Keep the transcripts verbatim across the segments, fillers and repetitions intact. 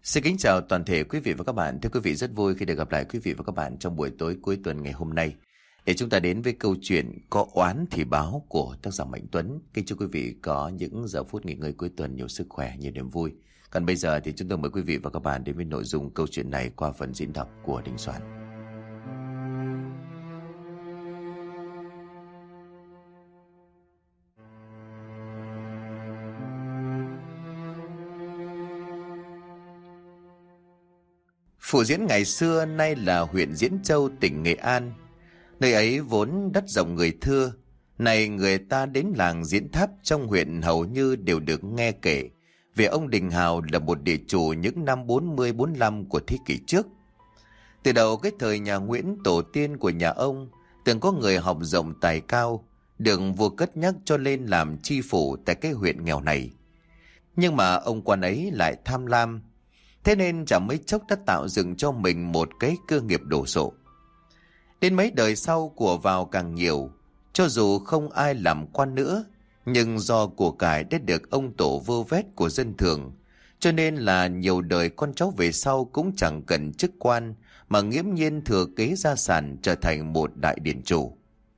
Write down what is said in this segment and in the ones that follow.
Xin kính chào toàn thể quý vị và các bạn. Thưa quý vị, rất vui khi được gặp lại quý vị và các bạn trong buổi tối cuối tuần ngày hôm nay, để chúng ta đến với câu chuyện Có oán thì báo của tác giả Mạnh Tuấn. Kính chúc quý vị có những giờ phút nghỉ ngơi cuối tuần nhiều sức khỏe, nhiều niềm vui. Còn bây giờ thì chúng tôi mời quý vị và các bạn đến với nội dung câu chuyện này qua phần diễn đọc của Đình Soạn. Phủ Diễn ngày xưa nay là huyện Diễn Châu, tỉnh Nghệ An. Nơi ấy vốn đất rộng người thưa. Này người ta đến làng Diễn Tháp trong huyện hầu như đều được nghe kể về ông Đình Hào là một địa chủ những năm bốn mươi bốn mươi lăm của thế kỷ trước. Từ đầu cái thời nhà Nguyễn, tổ tiên của nhà ông từng có người học rộng tài cao, được vua cất nhắc cho lên làm tri phủ tại cái huyện nghèo này. Nhưng mà ông quan ấy lại tham lam, thế nên chẳng mấy chốc đã tạo dựng cho mình một cái cơ nghiệp đồ sộ. Đến mấy đời sau của vào càng nhiều, cho dù không ai làm quan nữa, nhưng do của cải đã được ông tổ vơ vét của dân thường, cho nên là nhiều đời con cháu về sau cũng chẳng cần chức quan mà nghiễm nhiên thừa kế gia sản trở thành một đại điền chủ.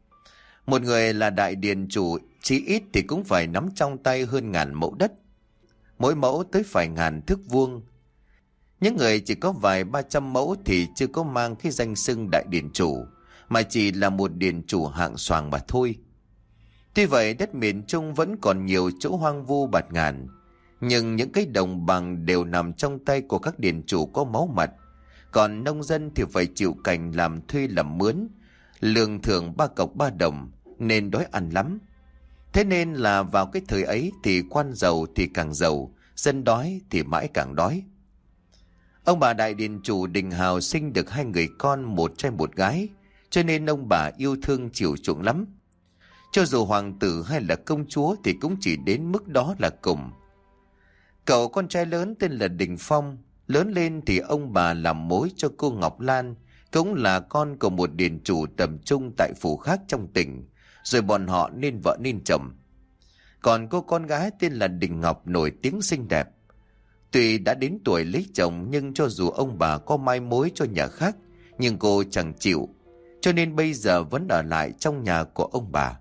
Một người là đại điền chủ chí ít thì cũng phải nắm trong tay hơn ngàn mẫu đất, mỗi mẫu tới phải ngàn thước vuông. Những người chỉ có vài ba trăm mẫu thì chưa có mang cái danh xưng đại điền chủ, mà chỉ là một điền chủ hạng xoàng mà thôi. Tuy vậy đất miền Trung vẫn còn nhiều chỗ hoang vu bạt ngàn, nhưng những cái đồng bằng đều nằm trong tay của các điền chủ có máu mặt, còn nông dân thì phải chịu cảnh làm thuê làm mướn, lương thưởng ba cọc ba đồng nên đói ăn lắm. Thế nên là vào cái thời ấy thì quan giàu thì càng giàu, dân đói thì mãi càng đói. Ông bà đại điền chủ Đình Hào sinh được hai người con, một trai một gái, cho nên ông bà yêu thương chiều chuộng lắm. Cho dù hoàng tử hay là công chúa thì cũng chỉ đến mức đó là cùng. Cậu con trai lớn tên là Đình Phong, lớn lên thì ông bà làm mối cho cô Ngọc Lan, cũng là con của một điền chủ tầm trung tại phủ khác trong tỉnh, rồi bọn họ nên vợ nên chồng. Còn cô con gái tên là Đình Ngọc nổi tiếng xinh đẹp. Tuy đã đến tuổi lấy chồng nhưng cho dù ông bà có mai mối cho nhà khác, nhưng cô chẳng chịu, cho nên bây giờ vẫn ở lại trong nhà của ông bà.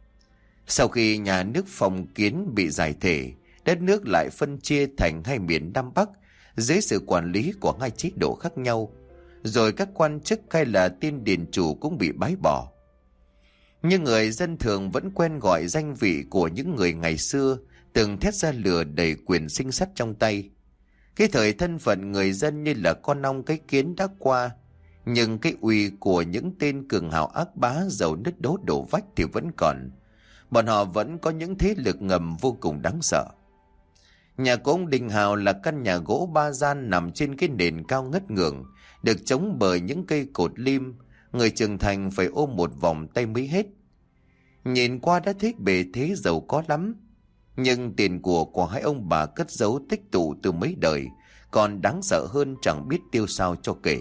Sau khi nhà nước phong kiến bị giải thể, đất nước lại phân chia thành hai miền Nam Bắc dưới sự quản lý của hai chế độ khác nhau, rồi các quan chức hay là tiên điền chủ cũng bị bãi bỏ. Nhưng người dân thường vẫn quen gọi danh vị của những người ngày xưa từng thét ra lừa đầy quyền sinh sắt trong tay. Cái thời thân phận người dân như là con ong cái kiến đã qua, nhưng cái uy của những tên cường hào ác bá giàu nứt đố đổ vách thì vẫn còn. Bọn họ vẫn có những thế lực ngầm vô cùng đáng sợ. Nhà của ông Đình Hào là căn nhà gỗ ba gian nằm trên cái nền cao ngất ngưởng, được chống bởi những cây cột lim, người trưởng thành phải ôm một vòng tay mới hết. Nhìn qua đã thấy bề thế giàu có lắm, nhưng tiền của của hai ông bà cất giấu tích tụ từ mấy đời còn đáng sợ hơn chẳng biết tiêu sao cho kể.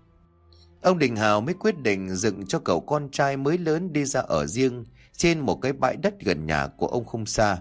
Ông Đình Hào mới quyết định dựng cho cậu con trai mới lớn đi ra ở riêng trên một cái bãi đất gần nhà của ông không xa.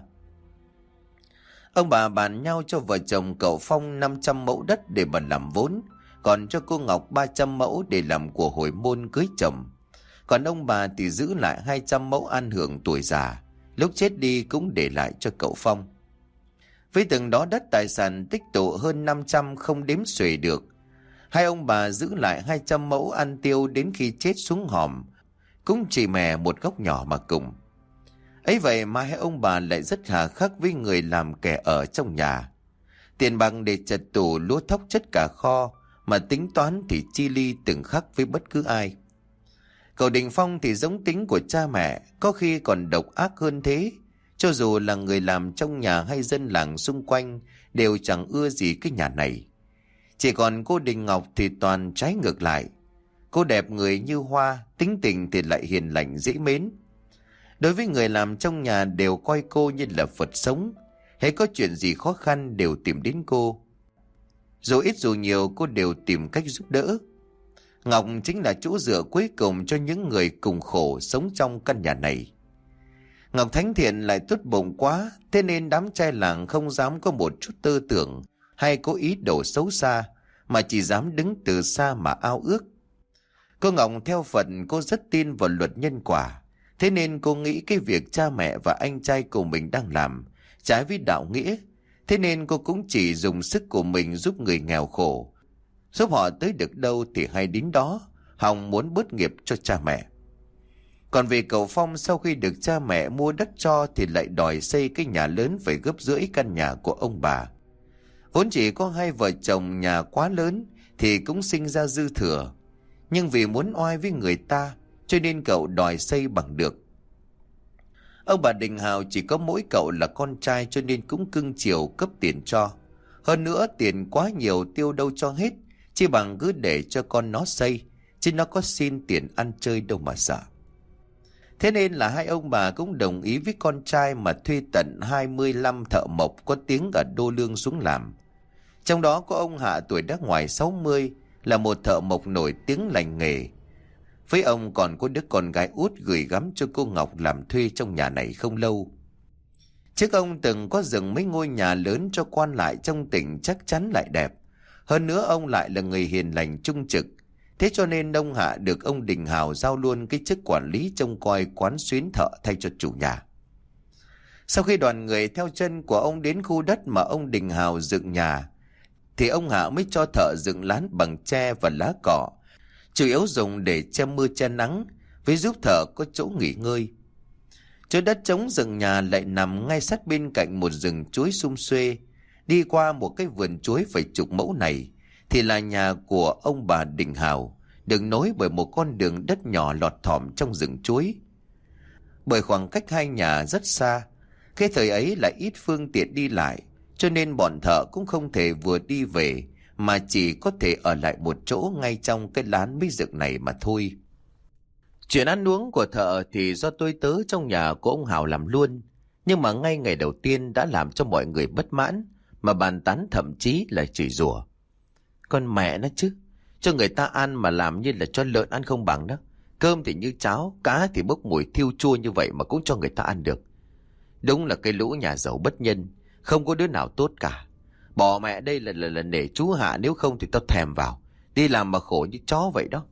Ông bà bàn nhau cho vợ chồng cậu Phong năm trăm mẫu đất để mà làm vốn, còn cho cô Ngọc ba trăm mẫu để làm của hồi môn cưới chồng. Còn ông bà thì giữ lại hai trăm mẫu an hưởng tuổi già, lúc chết đi cũng để lại cho cậu Phong. Với từng đó đất tài sản tích tụ hơn năm trăm không đếm xuể được, hai ông bà giữ lại hai trăm mẫu ăn tiêu đến khi chết xuống hòm, cũng chỉ mè một góc nhỏ mà cùng. Ấy vậy mà hai ông bà lại rất hà khắc với người làm kẻ ở trong nhà. Tiền bằng để chật tủ lúa thóc chất cả kho, mà tính toán thì chi ly từng khắc với bất cứ ai. Cậu Đình Phong thì giống tính của cha mẹ, có khi còn độc ác hơn thế. Cho dù là người làm trong nhà hay dân làng xung quanh đều chẳng ưa gì cái nhà này. Chỉ còn cô Đình Ngọc thì toàn trái ngược lại. Cô đẹp người như hoa, tính tình thì lại hiền lành dễ mến. Đối với người làm trong nhà đều coi cô như là Phật sống. Hễ có chuyện gì khó khăn đều tìm đến cô. Dù ít dù nhiều cô đều tìm cách giúp đỡ. Ngọc chính là chỗ dựa cuối cùng cho những người cùng khổ sống trong căn nhà này. Ngọc thánh thiện lại tốt bụng quá, thế nên đám trai làng không dám có một chút tư tưởng hay có ý đồ xấu xa, mà chỉ dám đứng từ xa mà ao ước. Cô Ngọc theo Phật, cô rất tin vào luật nhân quả. Thế nên cô nghĩ cái việc cha mẹ và anh trai của mình đang làm trái với đạo nghĩa. Thế nên cô cũng chỉ dùng sức của mình giúp người nghèo khổ, giúp họ tới được đâu thì hay đến đó, hòng muốn bớt nghiệp cho cha mẹ. Còn về cậu Phong, sau khi được cha mẹ mua đất cho thì lại đòi xây cái nhà lớn phải gấp rưỡi căn nhà của ông bà. Vốn chỉ có hai vợ chồng, nhà quá lớn thì cũng sinh ra dư thừa. Nhưng vì muốn oai với người ta cho nên cậu đòi xây bằng được. Ông bà Đình Hào chỉ có mỗi cậu là con trai cho nên cũng cưng chiều cấp tiền cho. Hơn nữa tiền quá nhiều tiêu đâu cho hết, chỉ bằng cứ để cho con nó xây, chứ nó có xin tiền ăn chơi đâu mà sợ. Thế nên là hai ông bà cũng đồng ý với con trai mà thuê tận hai mươi lăm thợ mộc có tiếng ở Đô Lương xuống làm. Trong đó có ông Hạ tuổi đã ngoài sáu mươi, là một thợ mộc nổi tiếng lành nghề. Với ông còn có đứa con gái út gửi gắm cho cô Ngọc làm thuê trong nhà này không lâu. Trước ông từng có dựng mấy ngôi nhà lớn cho quan lại trong tỉnh, chắc chắn lại đẹp. Hơn nữa ông lại là người hiền lành trung trực. Thế cho nên ông Hạ được ông Đình Hào giao luôn cái chức quản lý trông coi quán xuyến thợ thay cho chủ nhà. Sau khi đoàn người theo chân của ông đến khu đất mà ông Đình Hào dựng nhà, thì ông Hạ mới cho thợ dựng lán bằng tre và lá cỏ, chủ yếu dùng để che mưa che nắng, với giúp thợ có chỗ nghỉ ngơi. Chỗ đất trống dựng nhà lại nằm ngay sát bên cạnh một rừng chuối sum xuê. Đi qua một cái vườn chuối phải chục mẫu này thì là nhà của ông bà Đình Hào, được nối bởi một con đường đất nhỏ lọt thỏm trong rừng chuối. Bởi khoảng cách hai nhà rất xa, cái thời ấy lại ít phương tiện đi lại, cho nên bọn thợ cũng không thể vừa đi về, mà chỉ có thể ở lại một chỗ ngay trong cái lán mới dựng này mà thôi. Chuyện ăn uống của thợ thì do tôi tớ trong nhà của ông Hào làm luôn, nhưng mà ngay ngày đầu tiên đã làm cho mọi người bất mãn, mà bàn tán thậm chí là chửi rủa. Con mẹ nó chứ, cho người ta ăn mà làm như là cho lợn ăn không bằng đó. Cơm thì như cháo, cá thì bốc mùi thiêu chua như vậy mà cũng cho người ta ăn được. Đúng là cái lũ nhà giàu bất nhân, không có đứa nào tốt cả. Bỏ mẹ đây là, là, là nể chú Hạ, nếu không thì tao thèm vào. Đi làm mà khổ như chó vậy đó.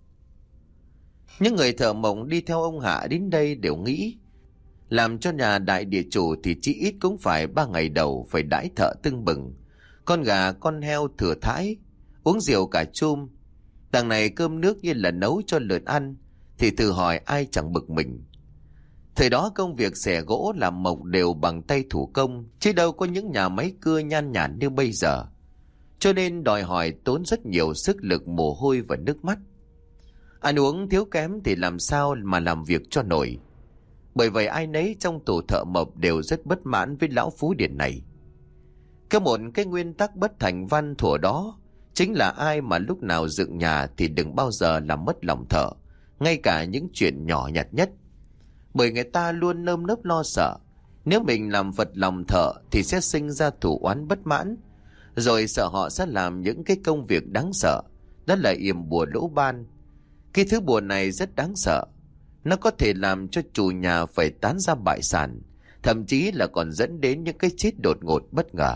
Những người thợ mộc đi theo ông Hạ đến đây đều nghĩ, làm cho nhà đại địa chủ thì chỉ ít cũng phải ba ngày đầu phải đãi thợ tưng bừng. Con gà, con heo thừa thãi, uống rượu cả chum. Đằng này cơm nước như là nấu cho lợn ăn, thì thử hỏi ai chẳng bực mình. Thời đó công việc xẻ gỗ làm mộc đều bằng tay thủ công, chứ đâu có những nhà máy cưa nhan nhản như bây giờ. Cho nên đòi hỏi tốn rất nhiều sức lực, mồ hôi và nước mắt. Ăn uống thiếu kém thì làm sao mà làm việc cho nổi. Bởi vậy ai nấy trong tổ thợ mộc đều rất bất mãn với lão Phú Điền này. Có một cái nguyên tắc bất thành văn thuở đó, chính là ai mà lúc nào dựng nhà thì đừng bao giờ làm mất lòng thợ, ngay cả những chuyện nhỏ nhặt nhất. Bởi người ta luôn nơm nớp lo sợ, nếu mình làm phật lòng thợ thì sẽ sinh ra thù oán bất mãn, rồi sợ họ sẽ làm những cái công việc đáng sợ, đó là yểm bùa lỗ ban. Cái thứ bùa này rất đáng sợ, nó có thể làm cho chủ nhà phải tán ra bại sản, thậm chí là còn dẫn đến những cái chết đột ngột bất ngờ.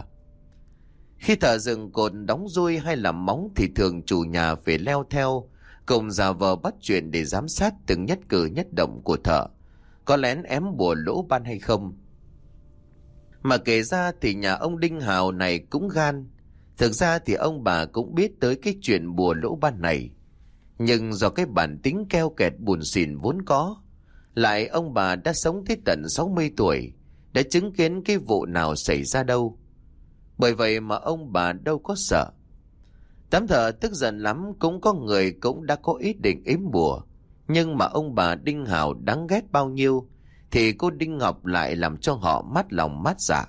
Khi thợ dựng cột đóng dui hay làm móng thì thường chủ nhà phải leo theo, cùng giả vờ bắt chuyện để giám sát từng nhất cử nhất động của thợ, có lén ém bùa lỗ ban hay không. Mà kể ra thì nhà ông Đinh Hào này cũng gan. Thực ra thì ông bà cũng biết tới cái chuyện bùa lỗ ban này, nhưng do cái bản tính keo kẹt buồn xỉn vốn có, lại ông bà đã sống tới tận sáu mươi tuổi, đã chứng kiến cái vụ nào xảy ra đâu. Bởi vậy mà ông bà đâu có sợ. Đám thợ tức giận lắm, cũng có người cũng đã có ý định ếm bùa, nhưng mà ông bà Đinh Hào đáng ghét bao nhiêu thì cô Đinh Ngọc lại làm cho họ mát lòng mát dạ.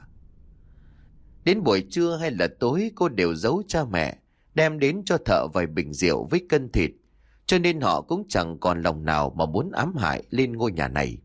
Đến buổi trưa hay là tối cô đều giấu cha mẹ, đem đến cho thợ vài bình rượu với cân thịt, cho nên họ cũng chẳng còn lòng nào mà muốn ám hại lên ngôi nhà này.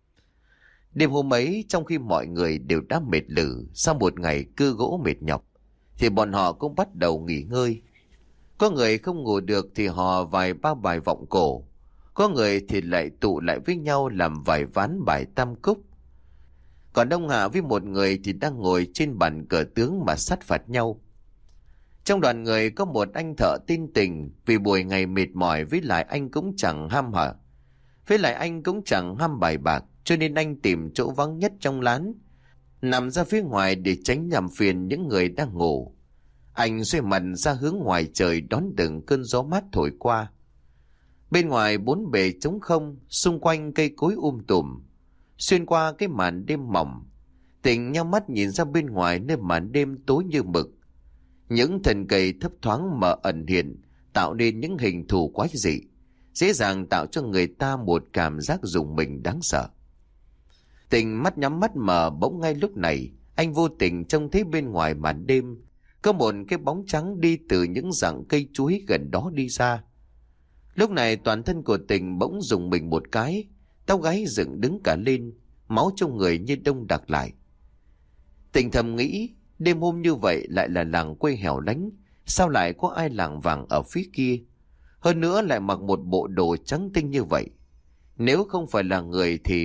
Đêm hôm ấy, trong khi mọi người đều đã mệt lử sau một ngày cưa gỗ mệt nhọc, thì bọn họ cũng bắt đầu nghỉ ngơi. Có người không ngủ được thì hò vài ba bài vọng cổ, có người thì lại tụ lại với nhau làm vài ván bài tam cúc. Còn ông Hạ với một người thì đang ngồi trên bàn cờ tướng mà sát phạt nhau. Trong đoàn người có một anh thợ tin Tình, vì buổi ngày mệt mỏi với lại anh cũng chẳng ham hở. Với lại anh cũng chẳng ham bài bạc, cho nên anh tìm chỗ vắng nhất trong lán, nằm ra phía ngoài để tránh nhằm phiền những người đang ngủ. Anh xoay mặt ra hướng ngoài trời đón từng cơn gió mát thổi qua. Bên ngoài bốn bề trống không, xung quanh cây cối um tùm. Xuyên qua cái màn đêm mỏng, Tình nhắm mắt nhìn ra bên ngoài nơi màn đêm tối như mực. Những thân cây thấp thoáng mờ ẩn hiện, tạo nên những hình thù quái dị, dễ dàng tạo cho người ta một cảm giác rùng mình đáng sợ. Tình mắt nhắm mắt mở, bỗng ngay lúc này, anh vô tình trông thấy bên ngoài màn đêm có một cái bóng trắng đi từ những rặng cây chuối gần đó đi ra. Lúc này toàn thân của Tình bỗng rùng mình một cái, tóc gáy dựng đứng cả lên, máu trong người như đông đặc lại. Tình thầm nghĩ, đêm hôm như vậy lại là làng quê hẻo lánh, sao lại có ai lảng vảng ở phía kia? Hơn nữa lại mặc một bộ đồ trắng tinh như vậy. Nếu không phải là người thì...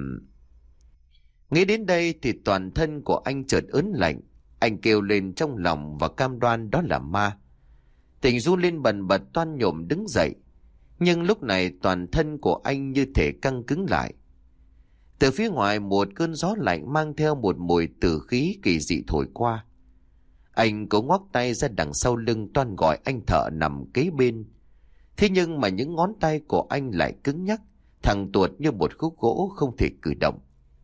Nghĩ đến đây thì toàn thân của anh chợt ớn lạnh. Anh kêu lên trong lòng và cam đoan đó là ma. Tình run lên bần bật toan nhổm đứng dậy. Nhưng lúc này toàn thân của anh như thể căng cứng lại. Từ phía ngoài một cơn gió lạnh mang theo một mùi tử khí kỳ dị thổi qua. Anh cố ngoắc tay ra đằng sau lưng toan gọi anh thợ nằm kế bên. Thế nhưng mà những ngón tay của anh lại cứng nhắc, thẳng tuột như một khúc gỗ không thể cử động.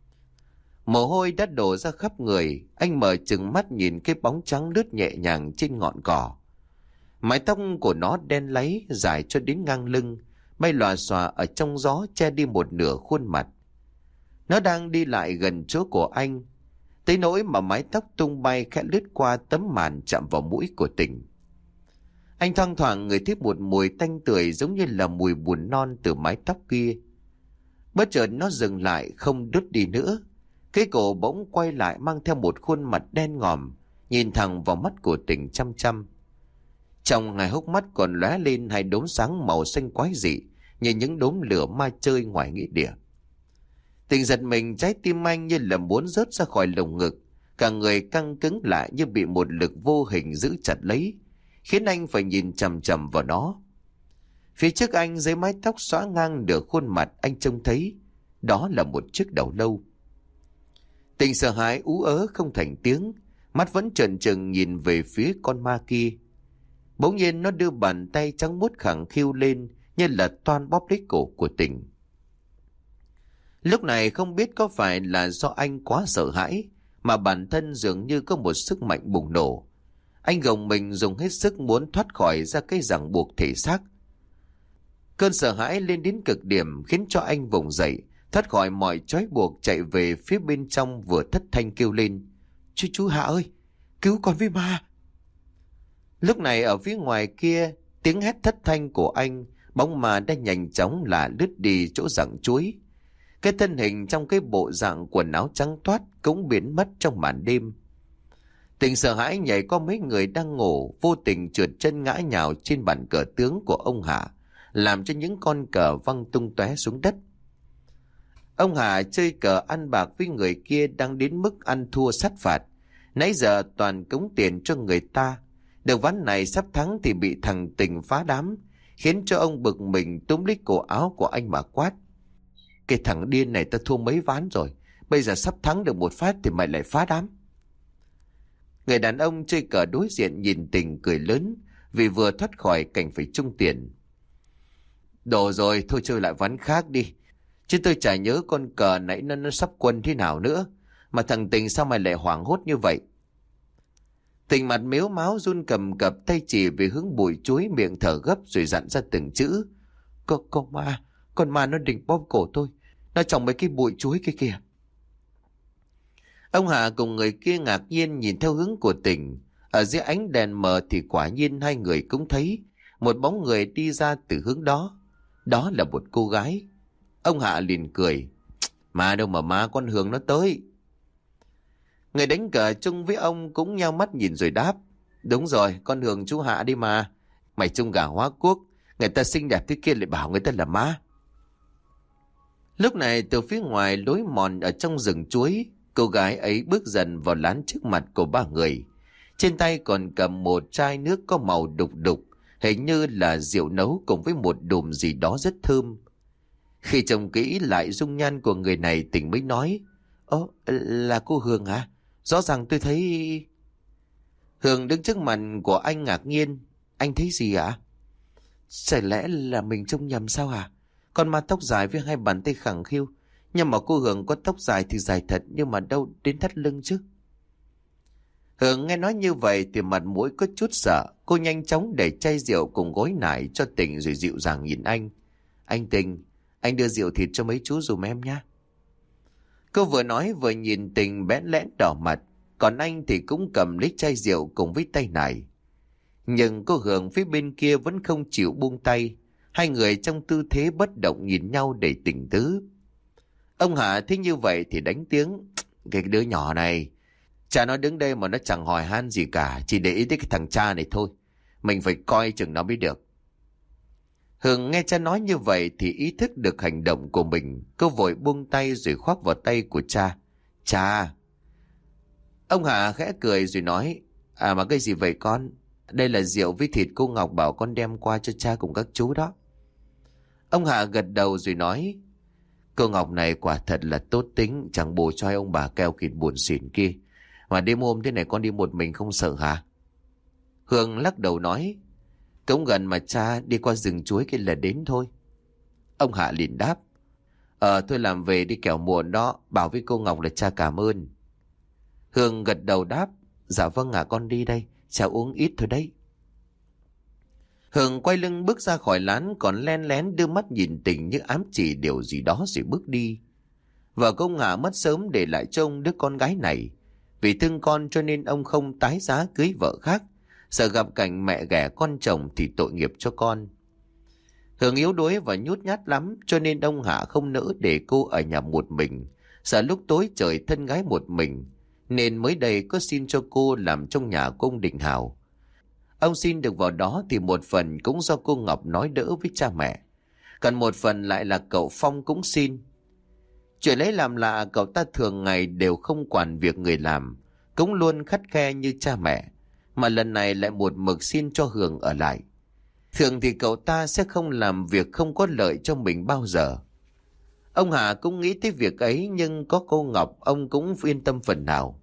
Mồ hôi đã đổ ra khắp người, anh mở trừng mắt nhìn cái bóng trắng lướt nhẹ nhàng trên ngọn cỏ. Mái tóc của nó đen láy dài cho đến ngang lưng, bay lòa xòa ở trong gió che đi một nửa khuôn mặt. Nó đang đi lại gần chỗ của anh, tới nỗi mà mái tóc tung bay khẽ lướt qua tấm màn chạm vào mũi của Tình. Anh thoang thoảng ngửi thấy một mùi tanh tưởi giống như là mùi bùn non từ mái tóc kia. Bất chợt nó dừng lại không đứt đi nữa. Cái cổ bỗng quay lại mang theo một khuôn mặt đen ngòm, nhìn thẳng vào mắt của Tình chăm chăm. Trong hai hốc mắt còn lóe lên hai đốm sáng màu xanh quái dị, như những đốm lửa ma chơi ngoài nghĩa địa. Tình giật mình, trái tim anh như là muốn rớt ra khỏi lồng ngực, cả người căng cứng lại như bị một lực vô hình giữ chặt lấy, khiến anh phải nhìn chằm chằm vào nó. Phía trước anh, dưới mái tóc xõa ngang nửa khuôn mặt, anh trông thấy đó là một chiếc đầu lâu. Tình sợ hãi ú ớ không thành tiếng, mắt vẫn trợn trừng nhìn về phía con ma kia. Bỗng nhiên nó đưa bàn tay trắng muốt khẳng khiu lên, như là toan bóp lấy cổ của Tình. Lúc này không biết có phải là do anh quá sợ hãi, mà bản thân dường như có một sức mạnh bùng nổ. Anh gồng mình dùng hết sức muốn thoát khỏi ra cái ràng buộc thể xác. Cơn sợ hãi lên đến cực điểm khiến cho anh vùng dậy, thoát khỏi mọi trói buộc, chạy về phía bên trong, vừa thất thanh kêu lên: Chú chú Hạ ơi, cứu con với ma! Lúc này ở phía ngoài kia, tiếng hét thất thanh của anh, bóng ma đã nhanh chóng là lướt đi chỗ rặng chuối. Cái thân hình trong cái bộ dạng quần áo trắng toát cũng biến mất trong màn đêm. Tình sợ hãi nhảy qua mấy người đang ngủ, vô tình trượt chân ngã nhào trên bàn cờ tướng của ông Hạ, làm cho những con cờ văng tung tóe xuống đất. Ông Hạ chơi cờ ăn bạc với người kia đang đến mức ăn thua sát phạt. Nãy giờ toàn cống tiền cho người ta, được ván này sắp thắng thì bị thằng Tình phá đám, khiến cho ông bực mình túm lấy cổ áo của anh mà quát: Cái thằng điên này ta thua mấy ván rồi, bây giờ sắp thắng được một phát thì mày lại phá đám. Người đàn ông chơi cờ đối diện nhìn Tình cười lớn, vì vừa thoát khỏi cảnh phải chung tiền. Đồ rồi, thôi chơi lại ván khác đi, chứ tôi chả nhớ con cờ nãy nó, nó sắp quân thế nào nữa. Mà thằng Tình sao mày lại hoảng hốt như vậy? Tình mặt mếu máo run cầm cập, tay chỉ về hướng bụi chuối, miệng thở gấp rồi dặn ra từng chữ: Con, con ma, con ma nó định bóp cổ tôi, nó trong mấy cái bụi chuối kia kìa. Ông Hạ cùng người kia ngạc nhiên nhìn theo hướng của Tình. Ở dưới ánh đèn mờ thì quả nhiên hai người cũng thấy một bóng người đi ra từ hướng đó. Đó là một cô gái. Ông Hạ liền cười: Mà đâu mà ma, con Hương nó tới. Người đánh cờ chung với ông cũng nhao mắt nhìn rồi đáp: Đúng rồi, con Hương chú Hạ đi mà. Mày trông gà hóa quốc, người ta xinh đẹp thế kia lại bảo người ta là ma. Lúc này từ phía ngoài lối mòn ở trong rừng chuối, cô gái ấy bước dần vào lán trước mặt của ba người. Trên tay còn cầm một chai nước có màu đục đục, hình như là rượu nấu cùng với một đùm gì đó rất thơm. Khi trông kỹ lại dung nhan của người này, Tình mới nói: Ơ, là cô Hương hả? Rõ ràng tôi thấy... Hương đứng trước mặt của anh ngạc nhiên: Anh thấy gì ạ? Chả lẽ là mình trông nhầm sao hả? Con ma tóc dài với hai bàn tay khẳng khiu. Nhưng mà cô Hương có tóc dài thì dài thật, nhưng mà đâu đến thắt lưng chứ. Hương nghe nói như vậy thì mặt mũi có chút sợ. Cô nhanh chóng để chai rượu cùng gối nải cho Tình rồi dịu dàng nhìn anh: Anh Tình, anh đưa rượu thịt cho mấy chú dùm em nhé. Cô vừa nói vừa nhìn Tình bẽn lẽn đỏ mặt. Còn anh thì cũng cầm lấy chai rượu cùng với tay nải. Nhưng cô Hương phía bên kia vẫn không chịu buông tay. Hai người trong tư thế bất động nhìn nhau đầy tình tứ. Ông Hạ thấy như vậy thì đánh tiếng: Cái đứa nhỏ này, cha nó đứng đây mà nó chẳng hỏi han gì cả, chỉ để ý tới cái thằng cha này thôi. Mình phải coi chừng nó mới được. Hương nghe cha nói như vậy thì ý thức được hành động của mình. Cô vội buông tay rồi khoác vào tay của cha: Cha. Ông Hạ khẽ cười rồi nói: À mà cái gì vậy con? Đây là rượu với thịt cô Ngọc bảo con đem qua cho cha cùng các chú đó. Ông Hạ gật đầu rồi nói: Cô Ngọc này quả thật là tốt tính, chẳng bù cho ông bà keo kiệt buồn xỉn kia. Mà đêm hôm thế này con đi một mình không sợ hả? Hương lắc đầu nói: Cũng gần mà cha, đi qua rừng chuối kia là đến thôi. Ông Hạ liền đáp: Ờ thôi làm về đi kẻo muộn đó, bảo với cô Ngọc là cha cảm ơn. Hương gật đầu đáp: Dạ vâng ạ, con đi đây, cha uống ít thôi đấy. Hương quay lưng bước ra khỏi lán, còn len lén đưa mắt nhìn Tình như ám chỉ điều gì đó rồi bước đi. Vợ công Hạ mất sớm để lại trông đứa con gái này. Vì thương con cho nên ông không tái giá cưới vợ khác, sợ gặp cảnh mẹ ghẻ con chồng thì tội nghiệp cho con. Hương yếu đuối và nhút nhát lắm, cho nên ông Hạ không nỡ để cô ở nhà một mình, sợ lúc tối trời thân gái một mình, nên mới đây có xin cho cô làm trong nhà của ông Định Hào. Ông xin được vào đó thì một phần cũng do cô Ngọc nói đỡ với cha mẹ, còn một phần lại là cậu Phong cũng xin. Chuyện lấy làm lạ, cậu ta thường ngày đều không quản việc người làm, cũng luôn khắt khe như cha mẹ, mà lần này lại một mực xin cho Hương ở lại. Thường thì cậu ta sẽ không làm việc không có lợi cho mình bao giờ. Ông Hà cũng nghĩ tới việc ấy, nhưng có cô Ngọc ông cũng yên tâm phần nào.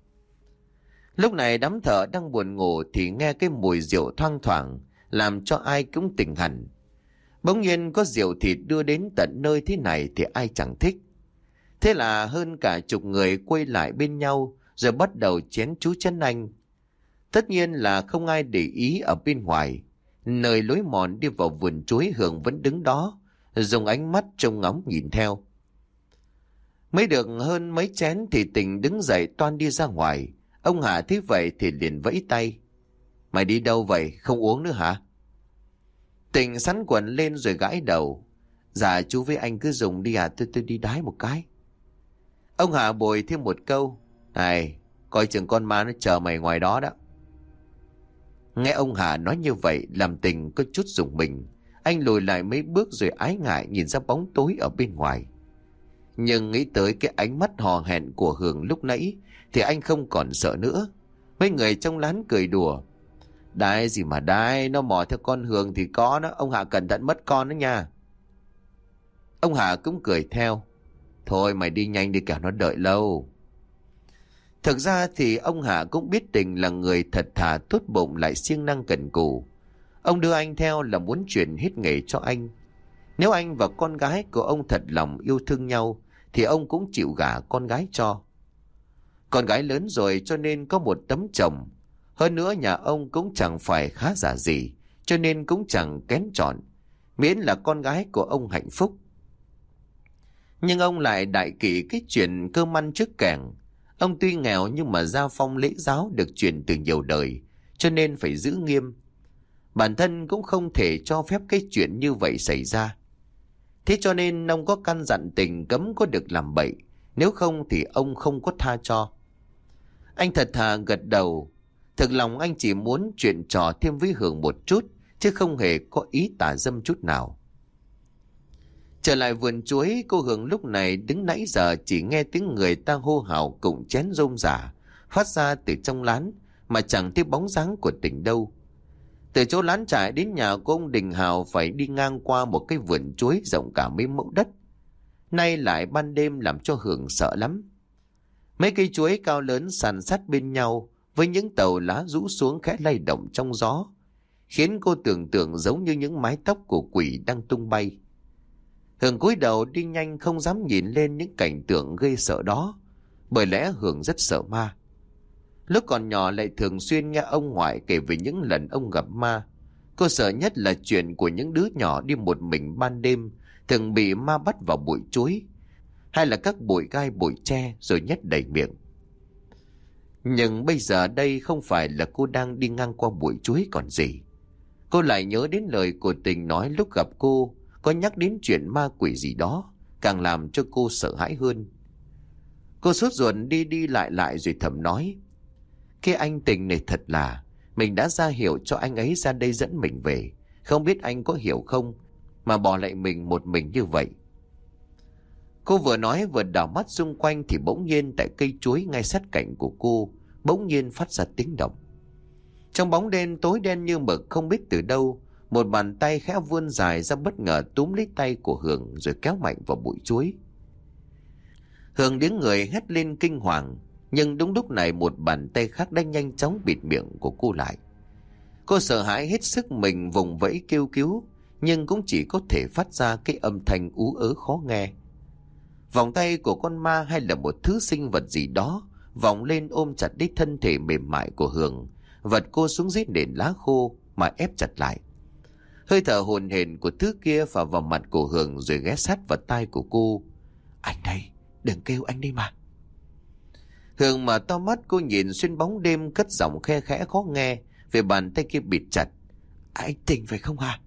Lúc này đám thợ đang buồn ngủ thì nghe cái mùi rượu thoang thoảng, làm cho ai cũng tỉnh hẳn. Bỗng nhiên có rượu thịt đưa đến tận nơi thế này thì ai chẳng thích. Thế là hơn cả chục người quay lại bên nhau rồi bắt đầu chén chú chén anh. Tất nhiên là không ai để ý ở bên ngoài. Nơi lối mòn đi vào vườn chuối, Hương vẫn đứng đó, dùng ánh mắt trông ngóng nhìn theo. Mới được hơn mấy chén thì Tình đứng dậy toan đi ra ngoài. Ông Hạ thấy vậy thì liền vẫy tay: Mày đi đâu vậy, không uống nữa hả? Tình sắn quần lên rồi gãi đầu: Dạ chú với anh cứ dùng đi à, tôi tôi đi đái một cái. Ông Hạ bồi thêm một câu: Này, coi chừng con ma nó chờ mày ngoài đó đó. Nghe ông Hạ nói như vậy làm Tình có chút rùng mình. Anh lùi lại mấy bước rồi ái ngại nhìn ra bóng tối ở bên ngoài. Nhưng nghĩ tới cái ánh mắt hò hẹn của Hương lúc nãy thì anh không còn sợ nữa. Mấy người trong lán cười đùa: Đái gì mà đái, nó mò theo con Hương thì có đó, ông Hạ cẩn thận mất con đó nha. Ông Hạ cũng cười theo: Thôi mày đi nhanh đi kẻo nó đợi lâu. Thực ra thì ông Hạ cũng biết Tình là người thật thà tốt bụng lại siêng năng cần cù. Ông đưa anh theo là muốn chuyển hết nghề cho anh. Nếu anh và con gái của ông thật lòng yêu thương nhau thì ông cũng chịu gả con gái cho. Con gái lớn rồi cho nên có một tấm chồng. Hơn nữa nhà ông cũng chẳng phải khá giả gì, cho nên cũng chẳng kén chọn, miễn là con gái của ông hạnh phúc. Nhưng ông lại đại kỵ cái chuyện cơm ăn trước kẻng. Ông tuy nghèo nhưng mà gia phong lễ giáo được truyền từ nhiều đời, cho nên phải giữ nghiêm. Bản thân cũng không thể cho phép cái chuyện như vậy xảy ra. Thế cho nên ông có căn dặn Tình cấm có được làm bậy, nếu không thì ông không có tha cho. Anh thật thà gật đầu. Thực lòng anh chỉ muốn chuyện trò thêm với Hương một chút, chứ không hề có ý tà dâm chút nào. Trở lại vườn chuối, cô Hương lúc này đứng nãy giờ chỉ nghe tiếng người ta hô hào cùng chén rôm rả phát ra từ trong lán, mà chẳng thấy bóng dáng của Tình đâu. Từ chỗ lán trại đến nhà của ông Đình Hào phải đi ngang qua một cái vườn chuối rộng cả mấy mẫu đất. Nay lại ban đêm làm cho Hường sợ lắm. Mấy cây chuối cao lớn sàn sát bên nhau với những tàu lá rũ xuống khẽ lay động trong gió, khiến cô tưởng tượng giống như những mái tóc của quỷ đang tung bay. Hường cúi đầu đi nhanh, không dám nhìn lên những cảnh tượng gây sợ đó, bởi lẽ Hường rất sợ ma. Lúc còn nhỏ lại thường xuyên nghe ông ngoại kể về những lần ông gặp ma. Cô sợ nhất là chuyện của những đứa nhỏ đi một mình ban đêm thường bị ma bắt vào bụi chuối, hay là các bụi gai bụi tre rồi nhét đầy miệng. Nhưng bây giờ đây không phải là cô đang đi ngang qua bụi chuối còn gì. Cô lại nhớ đến lời của Tình nói lúc gặp cô, có nhắc đến chuyện ma quỷ gì đó, càng làm cho cô sợ hãi hơn. Cô sốt ruột đi đi lại lại rồi thầm nói: cái anh Tình này thật là, mình đã ra hiệu cho anh ấy ra đây dẫn mình về, không biết anh có hiểu không, mà bỏ lại mình một mình như vậy. Cô vừa nói vừa đảo mắt xung quanh thì bỗng nhiên tại cây chuối ngay sát cạnh của cô bỗng nhiên phát ra tiếng động. Trong bóng đêm tối đen như mực, không biết từ đâu một bàn tay khẽ vươn dài ra, bất ngờ túm lấy tay của Hường rồi kéo mạnh vào bụi chuối. Hường đứng người hét lên kinh hoàng, nhưng đúng lúc này một bàn tay khác đã nhanh chóng bịt miệng của cô lại. Cô sợ hãi hết sức mình vùng vẫy kêu cứu, nhưng cũng chỉ có thể phát ra cái âm thanh ú ớ khó nghe. Vòng tay của con ma hay là một thứ sinh vật gì đó vòng lên ôm chặt lấy thân thể mềm mại của Hường, vật cô xuống dưới nền lá khô mà ép chặt lại. Hơi thở hồn hển của thứ kia phả vào mặt của Hường rồi ghé sát vào tai của cô. Anh đây, đừng kêu anh đi mà. Hường mở to mắt, cô nhìn xuyên bóng đêm, cất giọng khe khẽ khó nghe về bàn tay kia bịt chặt. Anh Tình phải không hả?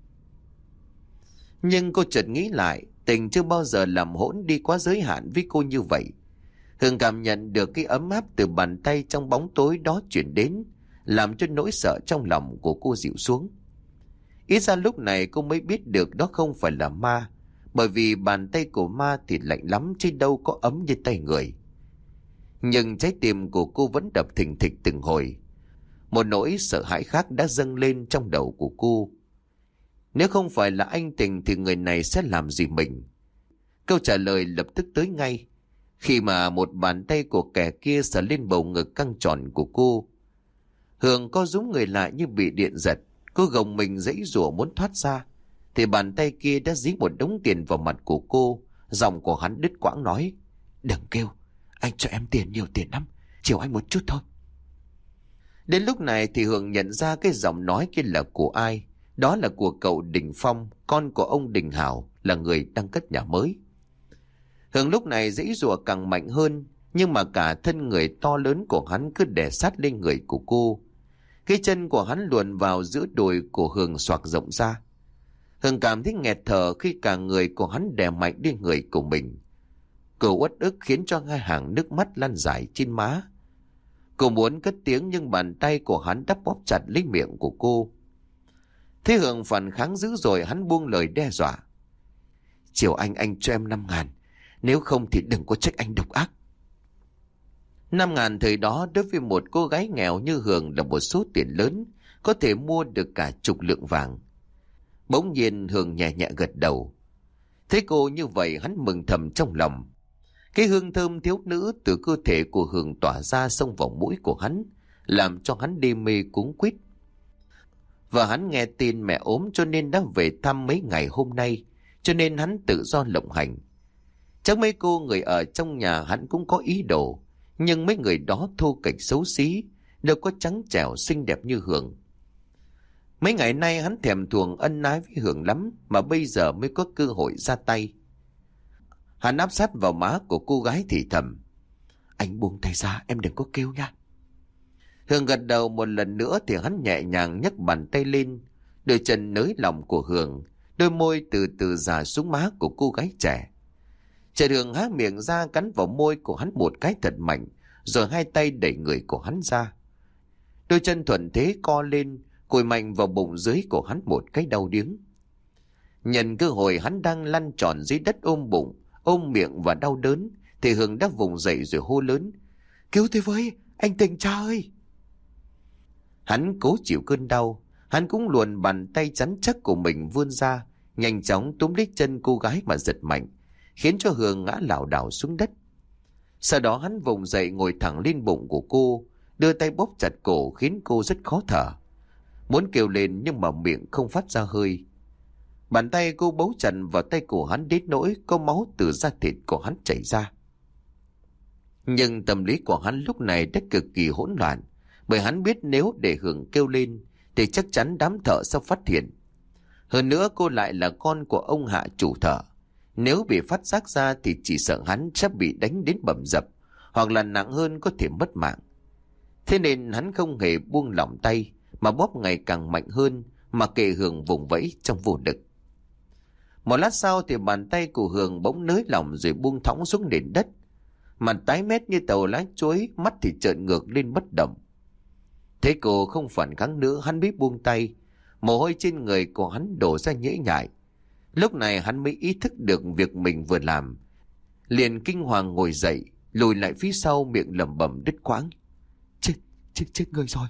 Nhưng cô chợt nghĩ lại, Tình chưa bao giờ làm hỗn đi quá giới hạn với cô như vậy. Hường cảm nhận được cái ấm áp từ bàn tay trong bóng tối đó chuyển đến, làm cho nỗi sợ trong lòng của cô dịu xuống. Ít ra lúc này cô mới biết được đó không phải là ma, bởi vì bàn tay của ma thì lạnh lắm chứ đâu có ấm như tay người. Nhưng trái tim của cô vẫn đập thình thịch từng hồi. Một nỗi sợ hãi khác đã dâng lên trong đầu của cô. Nếu không phải là anh Tình thì người này sẽ làm gì mình? Câu trả lời lập tức tới ngay, khi mà một bàn tay của kẻ kia sờ lên bầu ngực căng tròn của cô. Hường co rúm người lại như bị điện giật. Cô gồng mình giãy giụa muốn thoát ra, thì bàn tay kia đã dí một đống tiền vào mặt của cô. Giọng của hắn đứt quãng nói: Đừng kêu, anh cho em tiền, nhiều tiền lắm, chiều anh một chút thôi. Đến lúc này thì Hường nhận ra cái giọng nói kia là của ai. Đó là của cậu Đình Phong, con của ông Đình Hảo, là người đang cất nhà mới. Hường lúc này giãy giụa càng mạnh hơn, nhưng mà cả thân người to lớn của hắn cứ đè sát lên người của cô. Cái chân của hắn luồn vào giữa đùi của Hường xoạc rộng ra. Hường cảm thấy nghẹt thở khi cả người của hắn đè mạnh lên người của mình. Cô uất ức khiến cho hai hàng nước mắt lăn dài trên má. Cô muốn cất tiếng nhưng bàn tay của hắn đắp bóp chặt lấy miệng của cô. Thế Hường phản kháng dữ rồi, hắn buông lời đe dọa: Chiều anh anh cho em năm ngàn, nếu không thì đừng có trách anh độc ác. Năm ngàn thời đó đối với một cô gái nghèo như Hường là một số tiền lớn, có thể mua được cả chục lượng vàng. Bỗng nhiên Hường nhẹ nhẹ gật đầu. Thấy cô như vậy, hắn mừng thầm trong lòng. Cái hương thơm thiếu nữ từ cơ thể của Hường tỏa ra xông vào mũi của hắn, làm cho hắn đê mê cuống quýt. Và hắn nghe tin mẹ ốm cho nên đã về thăm mấy ngày hôm nay, cho nên hắn tự do lộng hành. Chắc mấy cô người ở trong nhà hắn cũng có ý đồ, nhưng mấy người đó thô kệch xấu xí, đâu có trắng trẻo xinh đẹp như Hường. Mấy ngày nay hắn thèm thuồng ân ái với Hường lắm, mà bây giờ mới có cơ hội ra tay. Hắn áp sát vào má của cô gái thì thầm: Anh buông tay ra, em đừng có kêu nha. Hường gật đầu một lần nữa thì hắn nhẹ nhàng nhấc bàn tay lên, đôi chân nới lỏng của Hường, đôi môi từ từ rà xuống má của cô gái trẻ. Chợt Hường há miệng ra cắn vào môi của hắn một cái thật mạnh, rồi hai tay đẩy người của hắn ra. Đôi chân thuận thế co lên, cùi mạnh vào bụng dưới của hắn một cái đau điếng. Nhân cơ hội hắn đang lăn tròn dưới đất ôm bụng, ôm miệng và đau đớn, thì Hường đã vùng dậy rồi hô lớn: Cứu tôi với, anh Tình cha ơi! Hắn cố chịu cơn đau. Hắn cũng luồn bàn tay chắn chắc của mình vươn ra, nhanh chóng túm lấy chân cô gái mà giật mạnh, khiến cho Hường ngã lảo đảo xuống đất. Sau đó hắn vùng dậy ngồi thẳng lên bụng của cô, đưa tay bóp chặt cổ khiến cô rất khó thở. Muốn kêu lên nhưng mà miệng không phát ra hơi. Bàn tay cô bấu chặt vào tay của hắn đến nỗi có máu từ da thịt của hắn chảy ra. Nhưng tâm lý của hắn lúc này đã cực kỳ hỗn loạn, bởi hắn biết nếu để Hường kêu lên thì chắc chắn đám thợ sẽ phát hiện. Hơn nữa cô lại là con của ông Hạ chủ thợ. Nếu bị phát giác ra thì chỉ sợ hắn sẽ bị đánh đến bầm dập, hoặc là nặng hơn có thể mất mạng. Thế nên hắn không hề buông lỏng tay, mà bóp ngày càng mạnh hơn, mà kệ Hường vùng vẫy trong vô lực. Một lát sau thì bàn tay của Hường bỗng nới lỏng rồi buông thõng xuống nền đất. Mặt tái mét như tàu lá chuối, mắt thì trợn ngược lên bất động. Thế cô không phản kháng nữa, hắn mới buông tay. Mồ hôi trên người của hắn đổ ra nhễ nhại. Lúc này hắn mới ý thức được việc mình vừa làm, liền kinh hoàng ngồi dậy, lùi lại phía sau, miệng lẩm bẩm đứt quãng: Chết, chết, chết người rồi.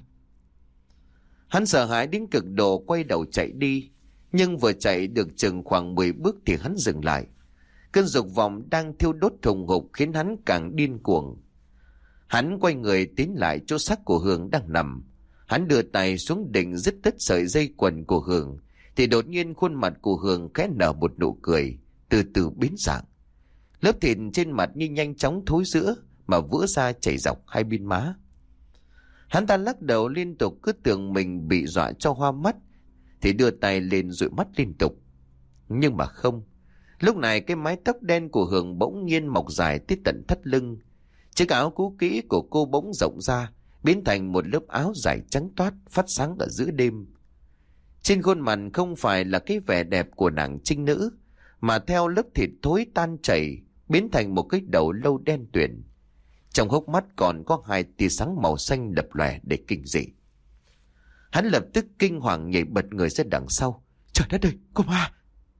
Hắn sợ hãi đến cực độ quay đầu chạy đi, nhưng vừa chạy được chừng khoảng mười bước thì hắn dừng lại. Cơn dục vọng đang thiêu đốt thùng hục khiến hắn càng điên cuồng. Hắn quay người tiến lại chỗ xác của Hường đang nằm. Hắn đưa tay xuống định dứt đứt sợi dây quần của Hường, thì đột nhiên khuôn mặt của Hường khẽ nở một nụ cười, từ từ biến dạng. Lớp thịt trên mặt như nhanh chóng thối rữa mà vỡ ra chảy dọc hai bên má. Hắn ta lắc đầu liên tục, cứ tưởng mình bị dọa cho hoa mắt, thì đưa tay lên dụi mắt liên tục. Nhưng mà không. Lúc này cái mái tóc đen của Hường bỗng nhiên mọc dài tới tận thắt lưng. Chiếc áo cũ kỹ của cô bỗng rộng ra, biến thành một lớp áo dài trắng toát phát sáng ở giữa đêm. Trên khuôn mặt không phải là cái vẻ đẹp của nàng trinh nữ, mà theo lớp thịt thối tan chảy biến thành một cái đầu lâu đen tuyền. Trong hốc mắt còn có hai tia sáng màu xanh lập lòe để kinh dị. Hắn lập tức kinh hoàng nhảy bật người ra đằng sau. Trời đất ơi, cô ma!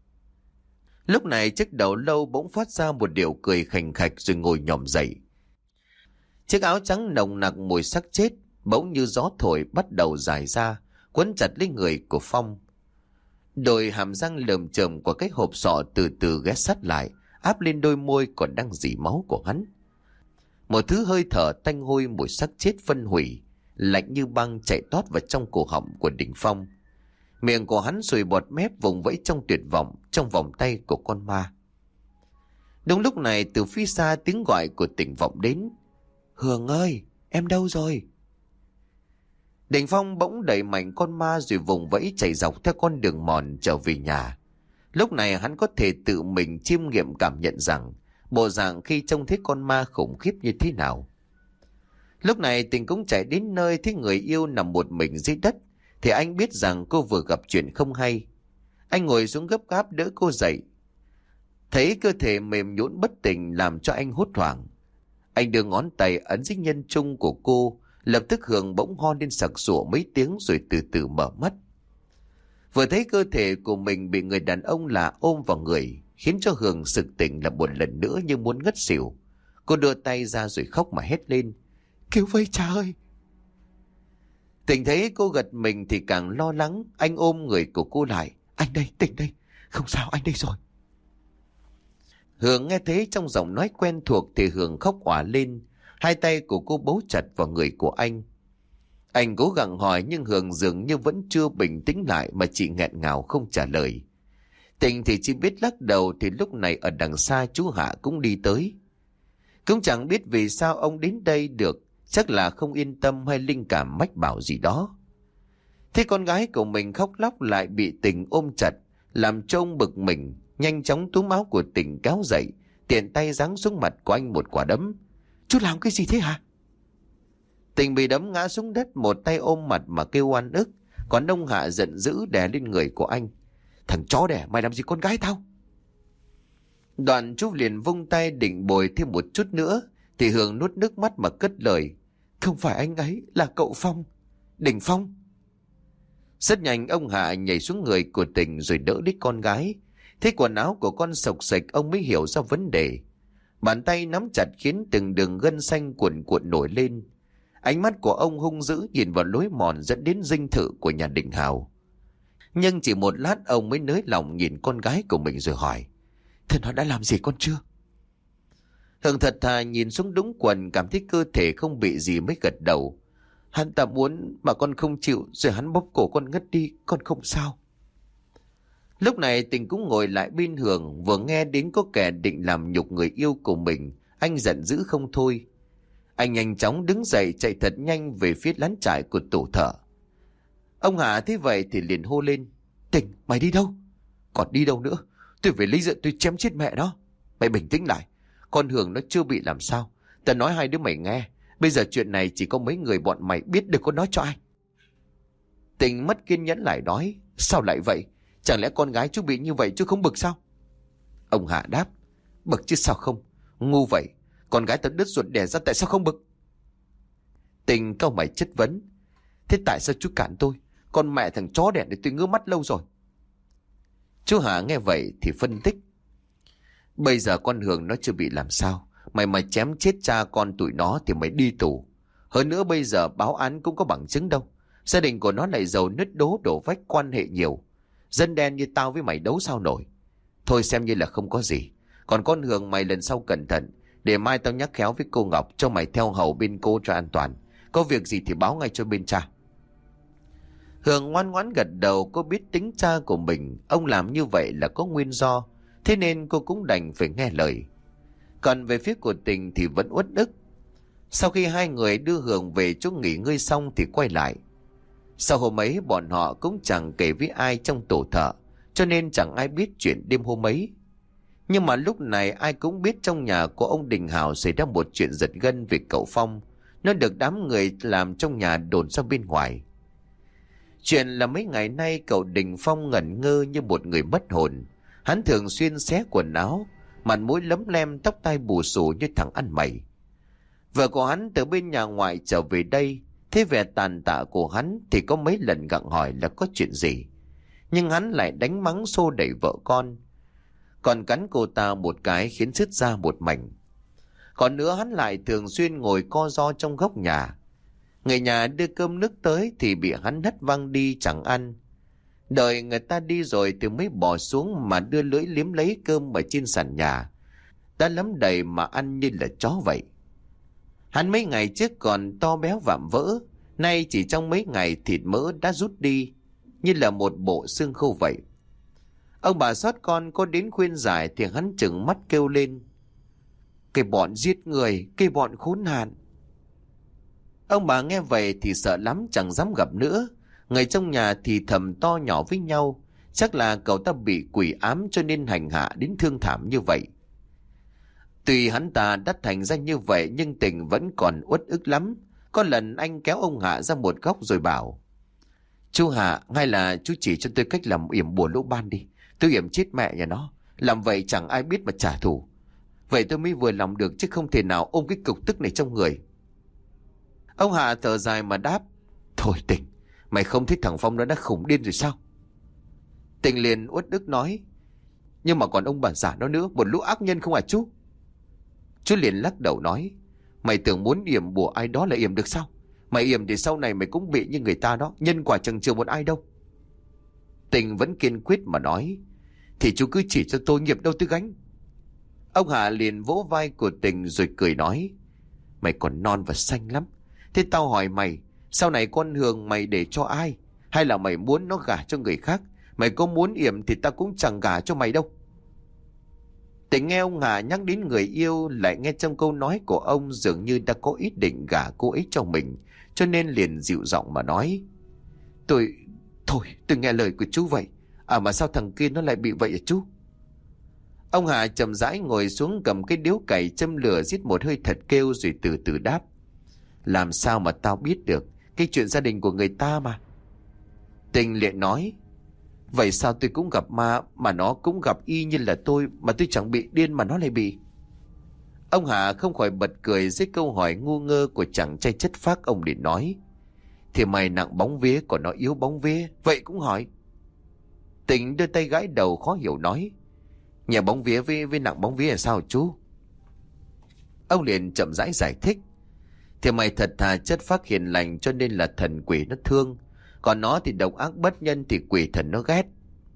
Lúc này chiếc đầu lâu bỗng phát ra một điệu cười khành khạch rồi ngồi nhòm dậy. Chiếc áo trắng nồng nặc mùi xác chết bỗng như gió thổi bắt đầu dài ra, quấn chặt lấy người của Phong. Đôi hàm răng lởm chởm của cái hộp sọ từ từ ghé sát lại, áp lên đôi môi còn đang rỉ máu của hắn. Một thứ hơi thở tanh hôi mùi xác chết phân hủy, lạnh như băng chạy tót vào trong cổ họng của Đình Phong. Miệng của hắn sùi bọt mép vùng vẫy trong tuyệt vọng trong vòng tay của con ma. Đúng lúc này từ phía xa tiếng gọi của Tỉnh vọng đến. Hường ơi, em đâu rồi? Đình Phong bỗng đẩy mạnh con ma rồi vùng vẫy chạy dọc theo con đường mòn trở về nhà. Lúc này hắn có thể tự mình chiêm nghiệm cảm nhận rằng bộ dạng khi trông thấy con ma khủng khiếp như thế nào. Lúc này Tình cũng chạy đến nơi thấy người yêu nằm một mình dưới đất, thì anh biết rằng cô vừa gặp chuyện không hay. Anh ngồi xuống gấp gáp đỡ cô dậy. Thấy cơ thể mềm nhũn bất tỉnh làm cho anh hốt hoảng. Anh đưa ngón tay ấn dưới nhân trung của cô, lập tức Hường bỗng ho lên sặc sụa mấy tiếng rồi từ từ mở mắt. Vừa thấy cơ thể của mình bị người đàn ông lạ ôm vào người, khiến cho Hường sực tỉnh là một lần nữa như muốn ngất xỉu. Cô đưa tay ra rồi khóc mà hét lên. Cứu với cha ơi! Tỉnh thấy cô gật mình thì càng lo lắng, anh ôm người của cô lại. Anh đây, Tỉnh đây, không sao, anh đây rồi. Hường nghe thấy trong giọng nói quen thuộc thì Hường khóc òa lên, hai tay của cô bấu chặt vào người của anh. Anh cố gắng hỏi nhưng Hường dường như vẫn chưa bình tĩnh lại mà chỉ nghẹn ngào không trả lời. Tình thì chỉ biết lắc đầu, thì lúc này ở đằng xa chú Hạ cũng đi tới. Cũng chẳng biết vì sao ông đến đây được, chắc là không yên tâm hay linh cảm mách bảo gì đó. Thế con gái của mình khóc lóc lại bị Tình ôm chặt, làm cho ông bực mình, nhanh chóng túm áo của Tình kéo dậy, tiện tay giáng xuống mặt của anh một quả đấm. Chú làm cái gì thế hả? Tình bị đấm ngã xuống đất, một tay ôm mặt mà kêu oan ức, còn ông Hạ giận dữ đè lên người của anh. Thằng chó đẻ, mày làm gì con gái tao? Đoạn chú liền vung tay định bồi thêm một chút nữa, thì Hường nuốt nước mắt mà cất lời. Không phải anh ấy, là cậu Phong. Đình Phong. Rất nhanh ông Hạ nhảy xuống người của Tình rồi đỡ lấy con gái. Thấy quần áo của con sộc sạch, ông mới hiểu ra vấn đề. Bàn tay nắm chặt khiến từng đường gân xanh cuộn cuộn nổi lên. Ánh mắt của ông hung dữ nhìn vào lối mòn dẫn đến dinh thự của nhà Đình Hào. Nhưng chỉ một lát ông mới nới lòng nhìn con gái của mình rồi hỏi: Thế nó đã làm gì con chưa? Hường thật thà nhìn xuống đũng quần, cảm thấy cơ thể không bị gì mới gật đầu. Hắn ta muốn mà con không chịu, rồi hắn bóp cổ con ngất đi, con không sao. Lúc này Tình cũng ngồi lại bên Hường, vừa nghe đến có kẻ định làm nhục người yêu của mình, anh giận dữ không thôi. Anh nhanh chóng đứng dậy chạy thật nhanh về phía lán trại của tổ thợ. Ông Hạ thấy vậy thì liền hô lên: Tình, mày đi đâu? Còn đi đâu nữa? Tôi phải lấy giận tôi chém chết mẹ nó. Mày bình tĩnh lại, con Hường nó chưa bị làm sao. Ta nói hai đứa mày nghe, bây giờ chuyện này chỉ có mấy người bọn mày biết, được có nói cho ai. Tình mất kiên nhẫn lại nói: Sao lại vậy? Chẳng lẽ con gái chú bị như vậy chứ không bực sao? Ông Hạ đáp: Bực chứ sao không? Ngu vậy, con gái ta đứt ruột đẻ ra tại sao không bực? Tình cau mày chất vấn: Thế tại sao chú cản tôi? Con mẹ thằng chó đẻ này tôi ngứa mắt lâu rồi. Chú Hạ nghe vậy thì phân tích: Bây giờ con Hường nó chưa bị làm sao, mày mà chém chết cha con tụi nó thì mày đi tù. Hơn nữa bây giờ báo án cũng có bằng chứng đâu. Gia đình của nó lại giàu nứt đố đổ vách, quan hệ nhiều. Dân đen như tao với mày đấu sao nổi. Thôi xem như là không có gì. Còn con Hường mày lần sau cẩn thận, để mai tao nhắc khéo với cô Ngọc cho mày theo hầu bên cô cho an toàn. Có việc gì thì báo ngay cho bên cha. Hường ngoan ngoãn gật đầu. Cô biết tính cha của mình, ông làm như vậy là có nguyên do, thế nên cô cũng đành phải nghe lời. Còn về phía của Tình thì vẫn uất ức. Sau khi hai người đưa Hường về chỗ nghỉ ngơi xong thì quay lại. Sau hôm ấy bọn họ cũng chẳng kể với ai trong tổ thợ, cho nên chẳng ai biết chuyện đêm hôm ấy. Nhưng mà lúc này ai cũng biết trong nhà của ông Đình Hào xảy ra một chuyện giật gân về cậu Phong. Nó được đám người làm trong nhà đồn ra bên ngoài. Chuyện là mấy ngày nay cậu Đình Phong ngẩn ngơ như một người mất hồn. Hắn thường xuyên xé quần áo, mặt mũi lấm lem, tóc tai bù xù như thằng ăn mày. Vợ của hắn từ bên nhà ngoại trở về đây, thế vẻ tàn tạ của hắn thì có mấy lần gặng hỏi là có chuyện gì. Nhưng hắn lại đánh mắng xô đẩy vợ con, còn cắn cô ta một cái khiến sứt ra một mảnh. Còn nữa hắn lại thường xuyên ngồi co ro trong góc nhà. Người nhà đưa cơm nước tới thì bị hắn hất văng đi chẳng ăn. Đợi người ta đi rồi thì mới bỏ xuống mà đưa lưỡi liếm lấy cơm ở trên sàn nhà. Đã lắm đầy mà ăn như là chó vậy. Hắn mấy ngày trước còn to béo vạm vỡ, nay chỉ trong mấy ngày thịt mỡ đã rút đi, như là một bộ xương khô vậy. Ông bà sót con có đến khuyên giải thì hắn trừng mắt kêu lên: Cái bọn giết người, cái bọn khốn nạn. Ông bà nghe vậy thì sợ lắm chẳng dám gặp nữa. Người trong nhà thì thầm to nhỏ với nhau, chắc là cậu ta bị quỷ ám cho nên hành hạ đến thương thảm như vậy. Tuy hắn ta đã thành ra như vậy nhưng Tình vẫn còn uất ức lắm. Có lần anh kéo ông Hạ ra một góc rồi bảo: Chú Hạ, hay là chú chỉ cho tôi cách làm yểm bùa lỗ ban đi. Tôi yểm chết mẹ nhà nó, làm vậy chẳng ai biết mà trả thù. Vậy tôi mới vừa lòng được chứ không thể nào ôm cái cục tức này trong người. Ông Hạ thở dài mà đáp: Thôi Tình, mày không thích thằng Phong nó đã khủng điên rồi sao? Tình liền uất ức nói: Nhưng mà còn ông bà già nó nữa, một lũ ác nhân không à chú? Chú liền lắc đầu nói: Mày tưởng muốn yểm bùa ai đó là yểm được sao? Mày yểm thì sau này mày cũng bị như người ta đó, nhân quả chẳng chừa một ai đâu. Tình vẫn kiên quyết mà nói: Thì chú cứ chỉ cho tôi, nghiệp đâu tôi gánh. Ông Hạ liền vỗ vai của Tình rồi cười nói: Mày còn non và xanh lắm. Thế tao hỏi mày, sau này con Hường mày để cho ai? Hay là mày muốn nó gả cho người khác? Mày có muốn yểm thì tao cũng chẳng gả cho mày đâu. Tình nghe ông Hà nhắc đến người yêu, lại nghe trong câu nói của ông dường như đã có ý định gả cô ấy cho mình, cho nên liền dịu giọng mà nói: Tôi... Thôi, tôi nghe lời của chú vậy. À mà sao thằng kia nó lại bị vậy hả chú? Ông Hà chậm rãi ngồi xuống, cầm cái điếu cày châm lửa giết một hơi thật kêu rồi từ từ đáp: Làm sao mà tao biết được, cái chuyện gia đình của người ta mà. Tình liền nói: Vậy sao tôi cũng gặp ma mà nó cũng gặp y như là tôi, mà tôi chẳng bị điên mà nó lại bị? Ông Hà không khỏi bật cười dưới câu hỏi ngu ngơ của chàng trai chất phác. Ông liền nói: Thì mày nặng bóng vía còn nó yếu bóng vía, vậy cũng hỏi. Tình đưa tay gãi đầu khó hiểu nói: Nhà bóng vía với, với nặng bóng vía là sao chú? Ông liền chậm rãi giải thích: Thì mày thật thà chất phác hiền lành cho nên là thần quỷ nó thương. Còn nó thì độc ác bất nhân thì quỷ thần nó ghét.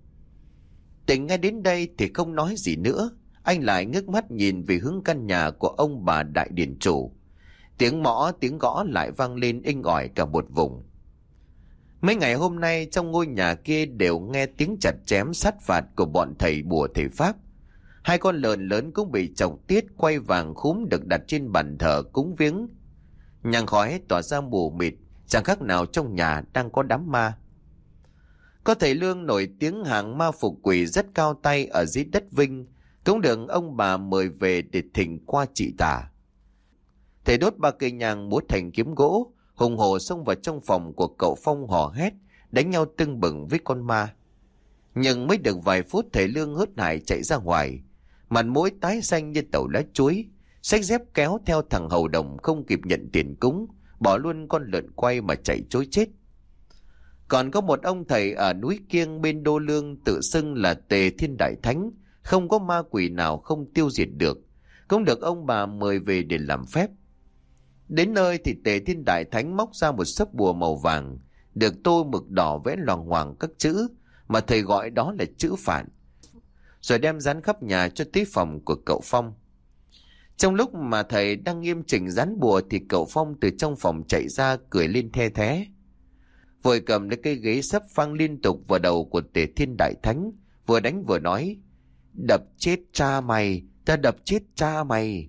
Tỉnh nghe đến đây thì không nói gì nữa. Anh lại ngước mắt nhìn về hướng căn nhà của ông bà đại điển chủ. Tiếng mõ tiếng gõ lại vang lên inh ỏi cả một vùng. Mấy ngày hôm nay trong ngôi nhà kia đều nghe tiếng chặt chém sát phạt của bọn thầy bùa thầy pháp. Hai con lợn lớn cũng bị chọc tiết quay vàng khúm được đặt trên bàn thờ cúng viếng. Nhang khói tỏa ra mù mịt, chẳng khác nào trong nhà đang có đám ma. Có thầy Lương nổi tiếng hàng ma phục quỷ rất cao tay ở dưới đất Vinh, cũng được ông bà mời về để thỉnh qua trị tà. Thầy đốt ba cây nhang múa thành kiếm gỗ, hùng hổ xông vào trong phòng của cậu Phong hò hét, đánh nhau tưng bừng với con ma. Nhưng mới được vài phút thầy Lương hớt hải chạy ra ngoài, mặt mũi tái xanh như tàu lá chuối, xách dép kéo theo thằng hầu đồng không kịp nhận tiền cúng, bỏ luôn con lợn quay mà chạy trối chết. Còn có một ông thầy ở núi Kiêng bên Đô Lương tự xưng là Tề Thiên Đại Thánh, không có ma quỷ nào không tiêu diệt được, cũng được ông bà mời về để làm phép. Đến nơi thì Tề Thiên Đại Thánh móc ra một sấp bùa màu vàng, được tô mực đỏ vẽ loằng ngoằng các chữ mà thầy gọi đó là chữ phản, rồi đem dán khắp nhà cho tới phòng của cậu Phong. Trong lúc mà thầy đang nghiêm chỉnh dán bùa thì cậu Phong từ trong phòng chạy ra cười lên the thé, vội cầm lấy cây ghế sấp phang liên tục vào đầu của Tề Thiên Đại Thánh, vừa đánh vừa nói: "Đập chết cha mày, ta đập chết cha mày."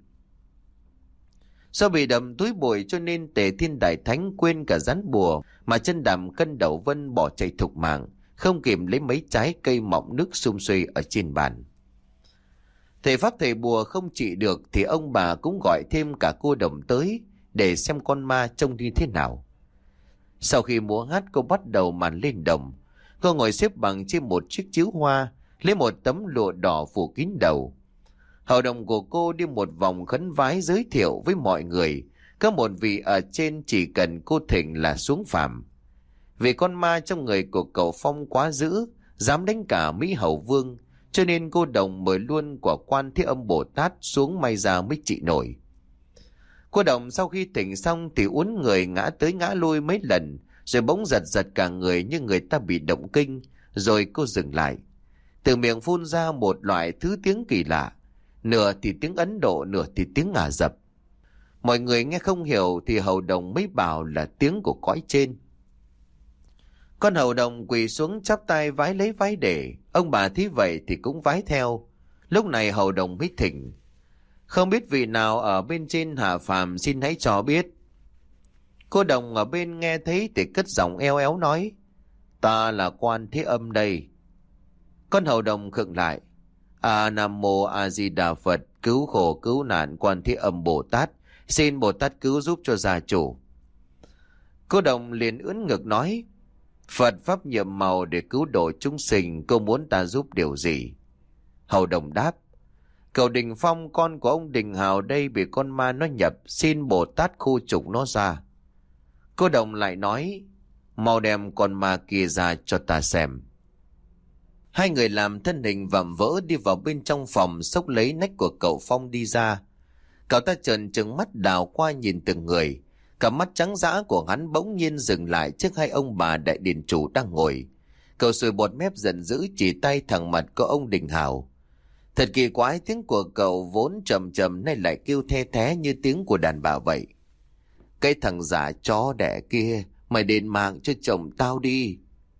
Do bị đầm túi bụi cho nên Tề Thiên Đại Thánh quên cả dán bùa, mà chân đạp cân đầu vân bỏ chạy thục mạng, không kịp lấy mấy trái cây mọng nước sum suê ở trên bàn. Thầy pháp thầy bùa không trị được thì ông bà cũng gọi thêm cả cô đồng tới để xem con ma trông như thế nào. Sau khi múa hát, cô bắt đầu màn lên đồng. Cô ngồi xếp bằng trên một chiếc chiếu hoa, lấy một tấm lụa đỏ phủ kín đầu. Hầu đồng của cô đi một vòng khấn vái giới thiệu với mọi người, có một vị ở trên chỉ cần cô thỉnh là xuống phàm. Vì con ma trong người của cậu Phong quá dữ, dám đánh cả Mỹ Hầu Vương, cho nên cô đồng mời luôn quả Quan Thế Âm Bồ Tát xuống may ra mới trị nổi. Cô đồng sau khi tỉnh xong thì uốn người ngã tới ngã lui mấy lần, rồi bỗng giật giật cả người như người ta bị động kinh, rồi cô dừng lại. Từ miệng phun ra một loại thứ tiếng kỳ lạ, nửa thì tiếng Ấn Độ, nửa thì tiếng Ả Rập. Mọi người nghe không hiểu thì hầu đồng mới bảo là tiếng của cõi trên. Con hầu đồng quỳ xuống chắp tay vái lấy vái để, ông bà thấy vậy thì cũng vái theo. Lúc này hầu đồng mới thỉnh: "Không biết vị nào ở bên trên hạ phàm xin hãy cho biết." Cô đồng ở bên nghe thấy thì cất giọng eo éo nói: "Ta là Quan Thế Âm đây." Con hầu đồng khựng lại: "A Nam Mô A Di Đà Phật, cứu khổ cứu nạn Quan Thế Âm Bồ Tát, xin Bồ Tát cứu giúp cho gia chủ." Cô đồng liền ưỡn ngực nói: "Phật pháp nhiệm màu để cứu độ chúng sinh, cô muốn ta giúp điều gì?" Hầu đồng đáp: "Cậu Đình Phong, con của ông Đình Hào đây bị con ma nó nhập, xin Bồ Tát khu trục nó ra." Cô đồng lại nói: "Mau đem con ma kia ra cho ta xem." Hai người làm thân hình vạm vỡ đi vào bên trong phòng, xốc lấy nách của cậu Phong đi ra. Cậu ta trợn trừng mắt đào qua nhìn từng người. Cả mắt trắng dã của hắn bỗng nhiên dừng lại trước hai ông bà đại điển chủ đang ngồi. Cậu sùi bọt mép giận dữ chỉ tay thẳng mặt của ông Đình Hào. Thật kỳ quái, tiếng của cậu vốn trầm trầm nay lại kêu the thé như tiếng của đàn bà vậy. "Cái thằng giả chó đẻ kia, mày đền mạng cho chồng tao đi."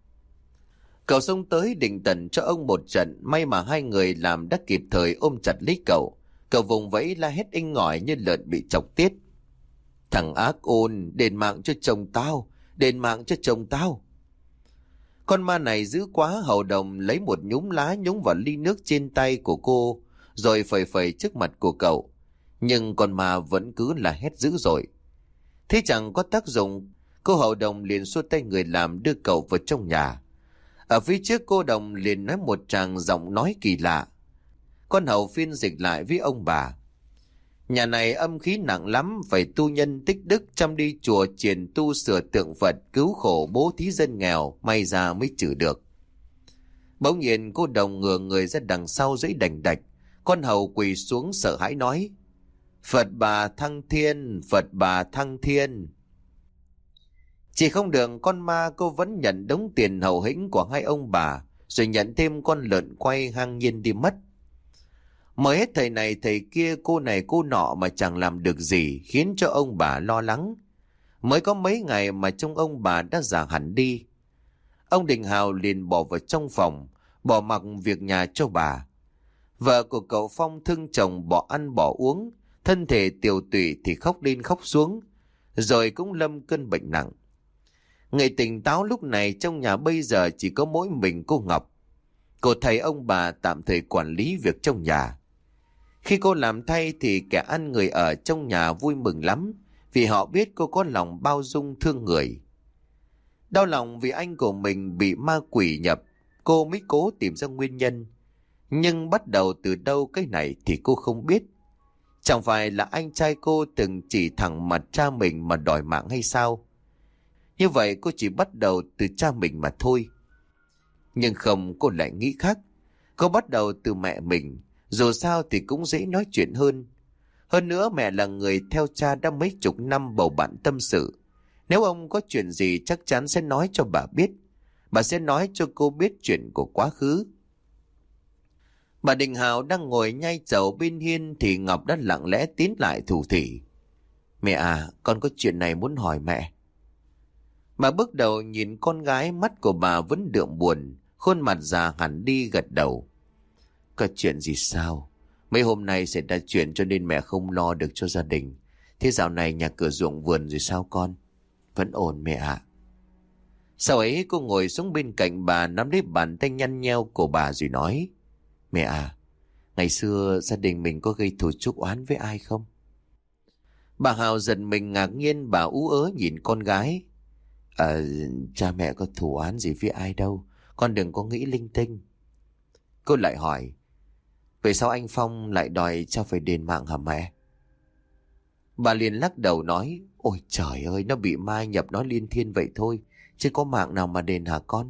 Cậu xông tới định tẩn cho ông một trận, may mà hai người làm đã kịp thời ôm chặt lấy cậu. Cậu vùng vẫy la hét inh ngỏi như lợn bị chọc tiết: "Thằng ác ôn, đền mạng cho chồng tao, đền mạng cho chồng tao." Con ma này dữ quá, hầu đồng lấy một nhúm lá nhúng vào ly nước trên tay của cô, rồi phẩy phẩy trước mặt của cậu. Nhưng con ma vẫn cứ là hét dữ dội. Thế chẳng có tác dụng, cô hầu đồng liền xua tay người làm đưa cậu vào trong nhà. Ở phía trước cô đồng liền nói một tràng giọng nói kỳ lạ. Con hầu phiên dịch lại với ông bà: "Nhà này âm khí nặng lắm, phải tu nhân tích đức, chăm đi chùa chiền tu sửa tượng Phật, cứu khổ bố thí dân nghèo, may ra mới trừ được." Bỗng nhiên cô đồng ngửa người ra đằng sau giãy đành đạch. Con hầu quỳ xuống sợ hãi nói: Phật Bà thăng thiên, Phật Bà thăng thiên. Chỉ không được con ma, cô vẫn nhận đống tiền hậu hĩnh của hai ông bà, rồi nhận thêm con lợn quay ngang nhiên đi mất. Mới hết thầy này thầy kia, cô này cô nọ mà chẳng làm được gì, khiến cho ông bà lo lắng. Mới có mấy ngày mà trông ông bà đã già hẳn đi. Ông Đình Hào liền bỏ vào trong phòng, bỏ mặc việc nhà cho bà. Vợ của cậu Phong thương chồng bỏ ăn bỏ uống, thân thể tiều tụy thì khóc lên khóc xuống, rồi cũng lâm cơn bệnh nặng. Người tỉnh táo lúc này trong nhà bây giờ chỉ có mỗi mình cô Ngọc. Cô thấy ông bà tạm thời quản lý việc trong nhà. Khi cô làm thay thì kẻ ăn người ở trong nhà vui mừng lắm, vì họ biết cô có lòng bao dung thương người. Đau lòng vì anh của mình bị ma quỷ nhập, cô mới cố tìm ra nguyên nhân. Nhưng bắt đầu từ đâu cái này thì cô không biết. Chẳng phải là anh trai cô từng chỉ thẳng mặt cha mình mà đòi mạng hay sao? Như vậy cô chỉ bắt đầu từ cha mình mà thôi. Nhưng không, cô lại nghĩ khác. Cô bắt đầu từ mẹ mình, dù sao thì cũng dễ nói chuyện hơn. Hơn nữa mẹ là người theo cha đã mấy chục năm bầu bạn tâm sự. Nếu ông có chuyện gì chắc chắn sẽ nói cho bà biết. Bà sẽ nói cho cô biết chuyện của quá khứ. Bà Đình Hào đang ngồi nhai trầu bên hiên thì Ngọc đã lặng lẽ tiến lại thủ thỉ. Mẹ à, con có chuyện này muốn hỏi mẹ. Bà bước đầu nhìn con gái, mắt của bà vẫn đượm buồn, khuôn mặt già hẳn đi, gật đầu. Có chuyện gì sao? Mấy hôm nay xảy ra chuyện cho nên mẹ không lo được cho gia đình. Thế dạo này nhà cửa ruộng vườn rồi sao con? Vẫn ổn mẹ ạ. Sau ấy cô ngồi xuống bên cạnh bà, nắm lấy bàn tay nhăn nheo của bà rồi nói. Mẹ à, ngày xưa gia đình mình có gây thù chuốc oán với ai không? Bà Hào giật mình ngạc nhiên, bà ú ớ nhìn con gái. Ờ, cha mẹ có thù oán gì với ai đâu, con đừng có nghĩ linh tinh. Cô lại hỏi, vậy sao anh Phong lại đòi cha phải đền mạng hả mẹ? Bà liền lắc đầu nói, ôi trời ơi, nó bị ma nhập nó liên thiên vậy thôi, chứ có mạng nào mà đền hả con?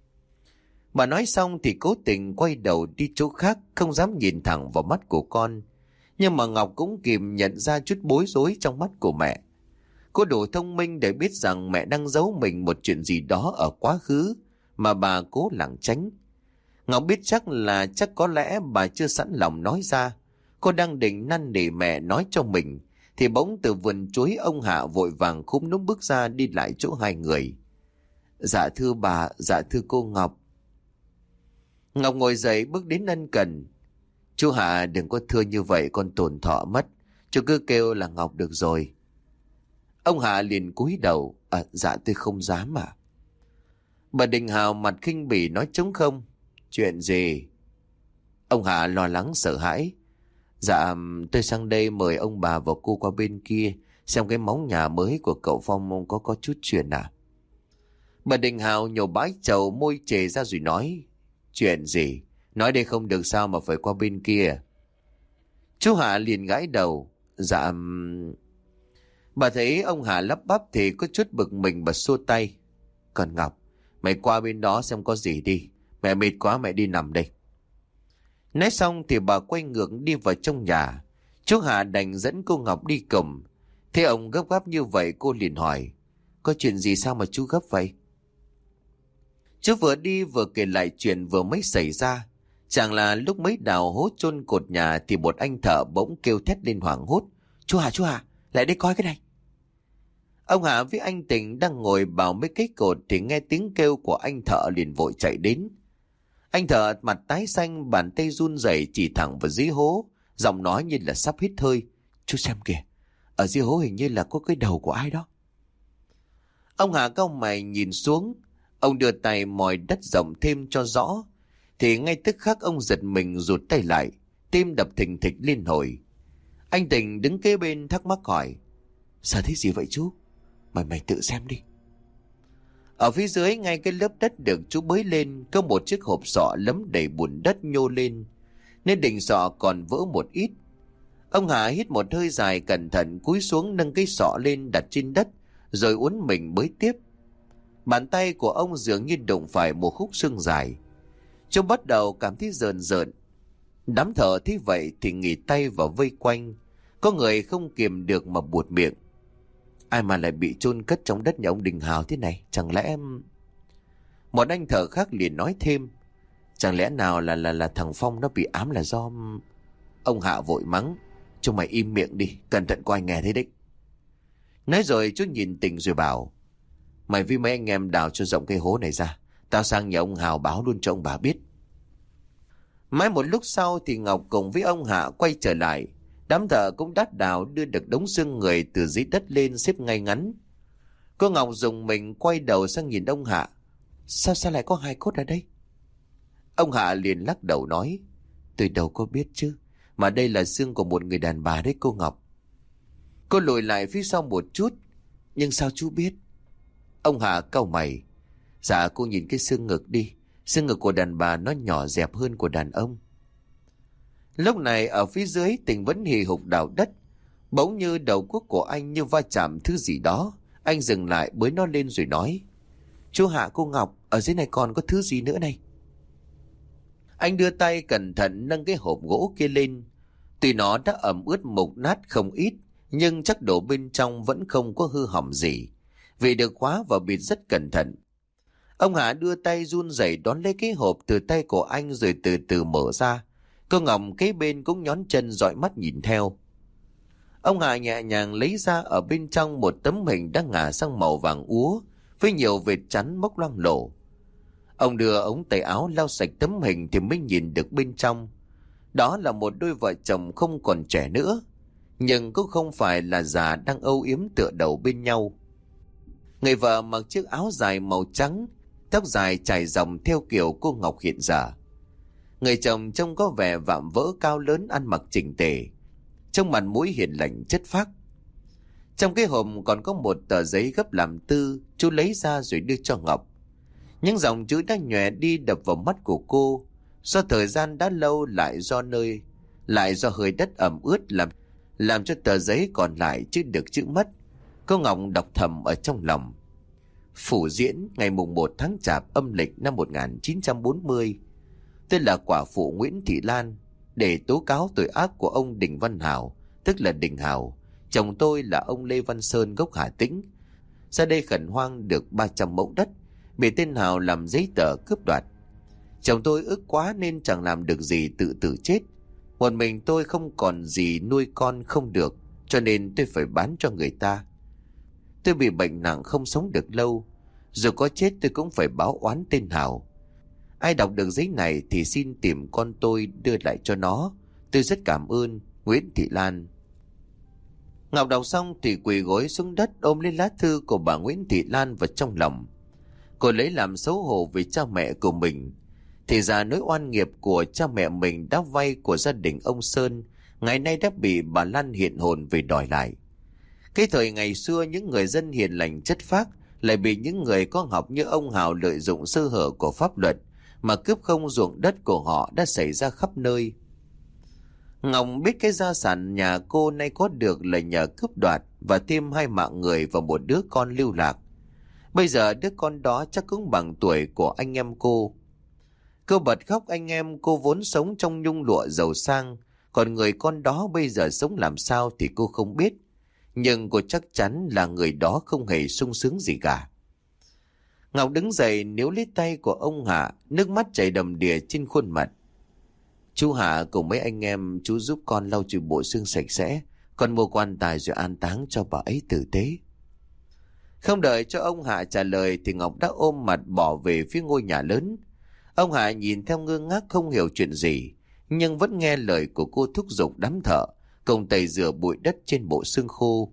Bà nói xong thì cố tình quay đầu đi chỗ khác, không dám nhìn thẳng vào mắt của con. Nhưng mà Ngọc cũng kìm nhận ra chút bối rối trong mắt của mẹ. Cô đủ thông minh để biết rằng mẹ đang giấu mình một chuyện gì đó ở quá khứ mà bà cố lảng tránh. Ngọc biết chắc là chắc có lẽ bà chưa sẵn lòng nói ra. Cô đang định năn nỉ mẹ nói cho mình thì bỗng từ vườn chuối ông Hạ vội vàng khúm núm bước ra, đi lại chỗ hai người. Dạ thưa bà, dạ thưa cô Ngọc. Ngọc ngồi dậy bước đến ân cần. Chú Hạ đừng có thưa như vậy, con tổn thọ mất. Chú cứ kêu là Ngọc được rồi. Ông Hạ liền cúi đầu. À, dạ tôi không dám à. Bà Đình Hào mặt khinh bỉ nói trống không. Chuyện gì? Ông Hạ lo lắng sợ hãi. Dạ tôi sang đây mời ông bà và cô qua bên kia xem cái móng nhà mới của cậu Phong có có chút chuyện à. Bà Đình Hào nhổ bãi chầu, môi chề ra rồi nói. Chuyện gì? Nói đây không được sao mà phải qua bên kia? Chú Hạ liền gãi đầu. Dạ... Bà thấy ông Hạ lắp bắp thì có chút bực mình, bà xua tay. Còn Ngọc, mày qua bên đó xem có gì đi. Mẹ mệt quá, mẹ đi nằm đây. Nói xong thì bà quay ngược đi vào trong nhà. Chú Hạ đành dẫn cô Ngọc đi cùng. Thế ông gấp gáp như vậy, cô liền hỏi. Có chuyện gì sao mà chú gấp vậy? Chú vừa đi vừa kể lại chuyện vừa mới xảy ra. Chẳng là lúc mới đào hố chôn cột nhà thì một anh thợ bỗng kêu thét lên hoảng hốt. Chú Hạ, chú Hạ, lại đây coi cái này. Ông Hạ với anh Tình đang ngồi bảo mấy cái cột thì nghe tiếng kêu của anh thợ liền vội chạy đến. Anh thợ mặt tái xanh, bàn tay run rẩy chỉ thẳng vào dưới hố, giọng nói như là sắp hít hơi. Chú xem kìa, ở dưới hố hình như là có cái đầu của ai đó. Ông Hạ cau mày nhìn xuống, ông đưa tay mòi đất rộng thêm cho rõ, thì ngay tức khắc ông giật mình rụt tay lại, tim đập thình thịch liên hồi. Anh Tình đứng kế bên thắc mắc hỏi. Sao thế gì vậy chú? Mày mày tự xem đi. Ở phía dưới ngay cái lớp đất được chú bới lên, có một chiếc hộp sọ lấm đầy bùn đất nhô lên, nên đỉnh sọ còn vỡ một ít. Ông Hà hít một hơi dài, cẩn thận cúi xuống nâng cái sọ lên đặt trên đất, rồi uốn mình bới tiếp. Bàn tay của ông dường như đụng phải một khúc xương dài. Chú bắt đầu cảm thấy rờn rợn. Đám thợ thấy vậy thì nghỉ tay vào vây quanh. Có người không kiềm được mà buột miệng. Ai mà lại bị chôn cất trong đất nhà ông Đình Hào thế này? Chẳng lẽ em... Một anh thợ khác liền nói thêm. Chẳng lẽ nào là là là thằng Phong nó bị ám là do... Ông Hạ vội mắng. Chúng mày im miệng đi, cẩn thận có ai nghe thấy đấy. Nói rồi chú nhìn Tình rồi bảo. Mày với mấy anh em đào cho rộng cái hố này ra. Tao sang nhà ông Hào báo luôn cho ông bà biết. Mãi một lúc sau thì Ngọc cùng với ông Hạ quay trở lại. Đám thợ cũng đát đào đưa được đống xương người từ dưới đất lên xếp ngay ngắn. Cô Ngọc dùng mình quay đầu sang nhìn ông Hạ. Sao sao lại có hài cốt ở đây? Ông Hạ liền lắc đầu nói. Tôi đâu có biết chứ. Mà đây là xương của một người đàn bà đấy cô Ngọc. Cô lùi lại phía sau một chút. Nhưng sao chú biết? Ông Hạ cau mày. Dạ cô nhìn cái xương ngực đi. Xương ngực của đàn bà nó nhỏ dẹp hơn của đàn ông. Lúc này ở phía dưới Tình vẫn hì hục đào đất. Bỗng như đầu cuốc của anh như va chạm thứ gì đó. Anh dừng lại bới nó lên rồi nói. Chú Hạ cô Ngọc, ở dưới này còn có thứ gì nữa này? Anh đưa tay cẩn thận nâng cái hộp gỗ kia lên. Tuy nó đã ẩm ướt mục nát không ít, nhưng chắc đồ bên trong vẫn không có hư hỏng gì, vì được khóa và bịt rất cẩn thận. Ông Hạ đưa tay run rẩy đón lấy cái hộp từ tay của anh rồi từ từ mở ra. Cô Ngọc kế bên cũng nhón chân dõi mắt nhìn theo. Ông Hạ nhẹ nhàng lấy ra ở bên trong một tấm hình đã ngả sang màu vàng úa với nhiều vệt chắn mốc loang lổ. Ông đưa ống tay áo lau sạch tấm hình thì mới nhìn được bên trong. Đó là một đôi vợ chồng không còn trẻ nữa, nhưng cũng không phải là già đang âu yếm tựa đầu bên nhau. Người vợ mặc chiếc áo dài màu trắng, tóc dài trải dòng theo kiểu cô Ngọc hiện giờ. Người chồng trông có vẻ vạm vỡ cao lớn, ăn mặc chỉnh tề, trông mặt mũi hiền lành chất phác. Trong cái hộp còn có một tờ giấy gấp làm tư, chú lấy ra rồi đưa cho Ngọc. Những dòng chữ đã nhòe đi đập vào mắt của cô, do thời gian đã lâu lại do nơi, lại do hơi đất ẩm ướt làm làm cho tờ giấy còn lại chứ được chữ mất. Cô Ngọc đọc thầm ở trong lòng. Phủ Diễn ngày mùng một tháng Chạp âm lịch năm một nghìn chín trăm bốn mươi. Tên là quả phụ Nguyễn Thị Lan, để tố cáo tội ác của ông Đình Văn Hào, tức là Đình Hào. Chồng tôi là ông Lê Văn Sơn gốc Hà Tĩnh. Ra đây khẩn hoang được ba trăm mẫu đất, bị tên Hào làm giấy tờ cướp đoạt. Chồng tôi ức quá nên chẳng làm được gì tự tử chết. Một mình tôi không còn gì nuôi con không được, cho nên tôi phải bán cho người ta. Tôi bị bệnh nặng không sống được lâu, dù có chết tôi cũng phải báo oán tên Hào. Ai đọc được giấy này thì xin tìm con tôi đưa lại cho nó. Tôi rất cảm ơn. Nguyễn Thị Lan. Ngọc đọc xong thì quỳ gối xuống đất ôm lấy lá thư của bà Nguyễn Thị Lan vào trong lòng. Cô lấy làm xấu hổ vì cha mẹ của mình. Thì ra nỗi oan nghiệp của cha mẹ mình đã vay của gia đình ông Sơn, ngày nay đã bị bà Lan hiện hồn về đòi lại. Cái thời ngày xưa những người dân hiền lành chất phác lại bị những người có học như ông Hào lợi dụng sơ hở của pháp luật mà cướp không ruộng đất của họ đã xảy ra khắp nơi. Ngọc biết cái gia sản nhà cô nay có được là nhờ cướp đoạt và thêm hai mạng người và một đứa con lưu lạc. Bây giờ đứa con đó chắc cũng bằng tuổi của anh em cô. Cô bật khóc. Anh em cô vốn sống trong nhung lụa giàu sang, còn người con đó bây giờ sống làm sao thì cô không biết. Nhưng cô chắc chắn là người đó không hề sung sướng gì cả. Ngọc đứng dậy níu lấy tay của ông Hạ, nước mắt chảy đầm đìa trên khuôn mặt. Chú Hạ cùng mấy anh em chú giúp con lau chùi bộ xương sạch sẽ, con mua quan tài rồi an táng cho bà ấy tử tế. Không đợi cho ông Hạ trả lời thì Ngọc đã ôm mặt bỏ về phía ngôi nhà lớn. Ông Hạ nhìn theo ngơ ngác không hiểu chuyện gì, nhưng vẫn nghe lời của cô thúc giục đám thợ cùng tẩy rửa bụi đất trên bộ xương khô.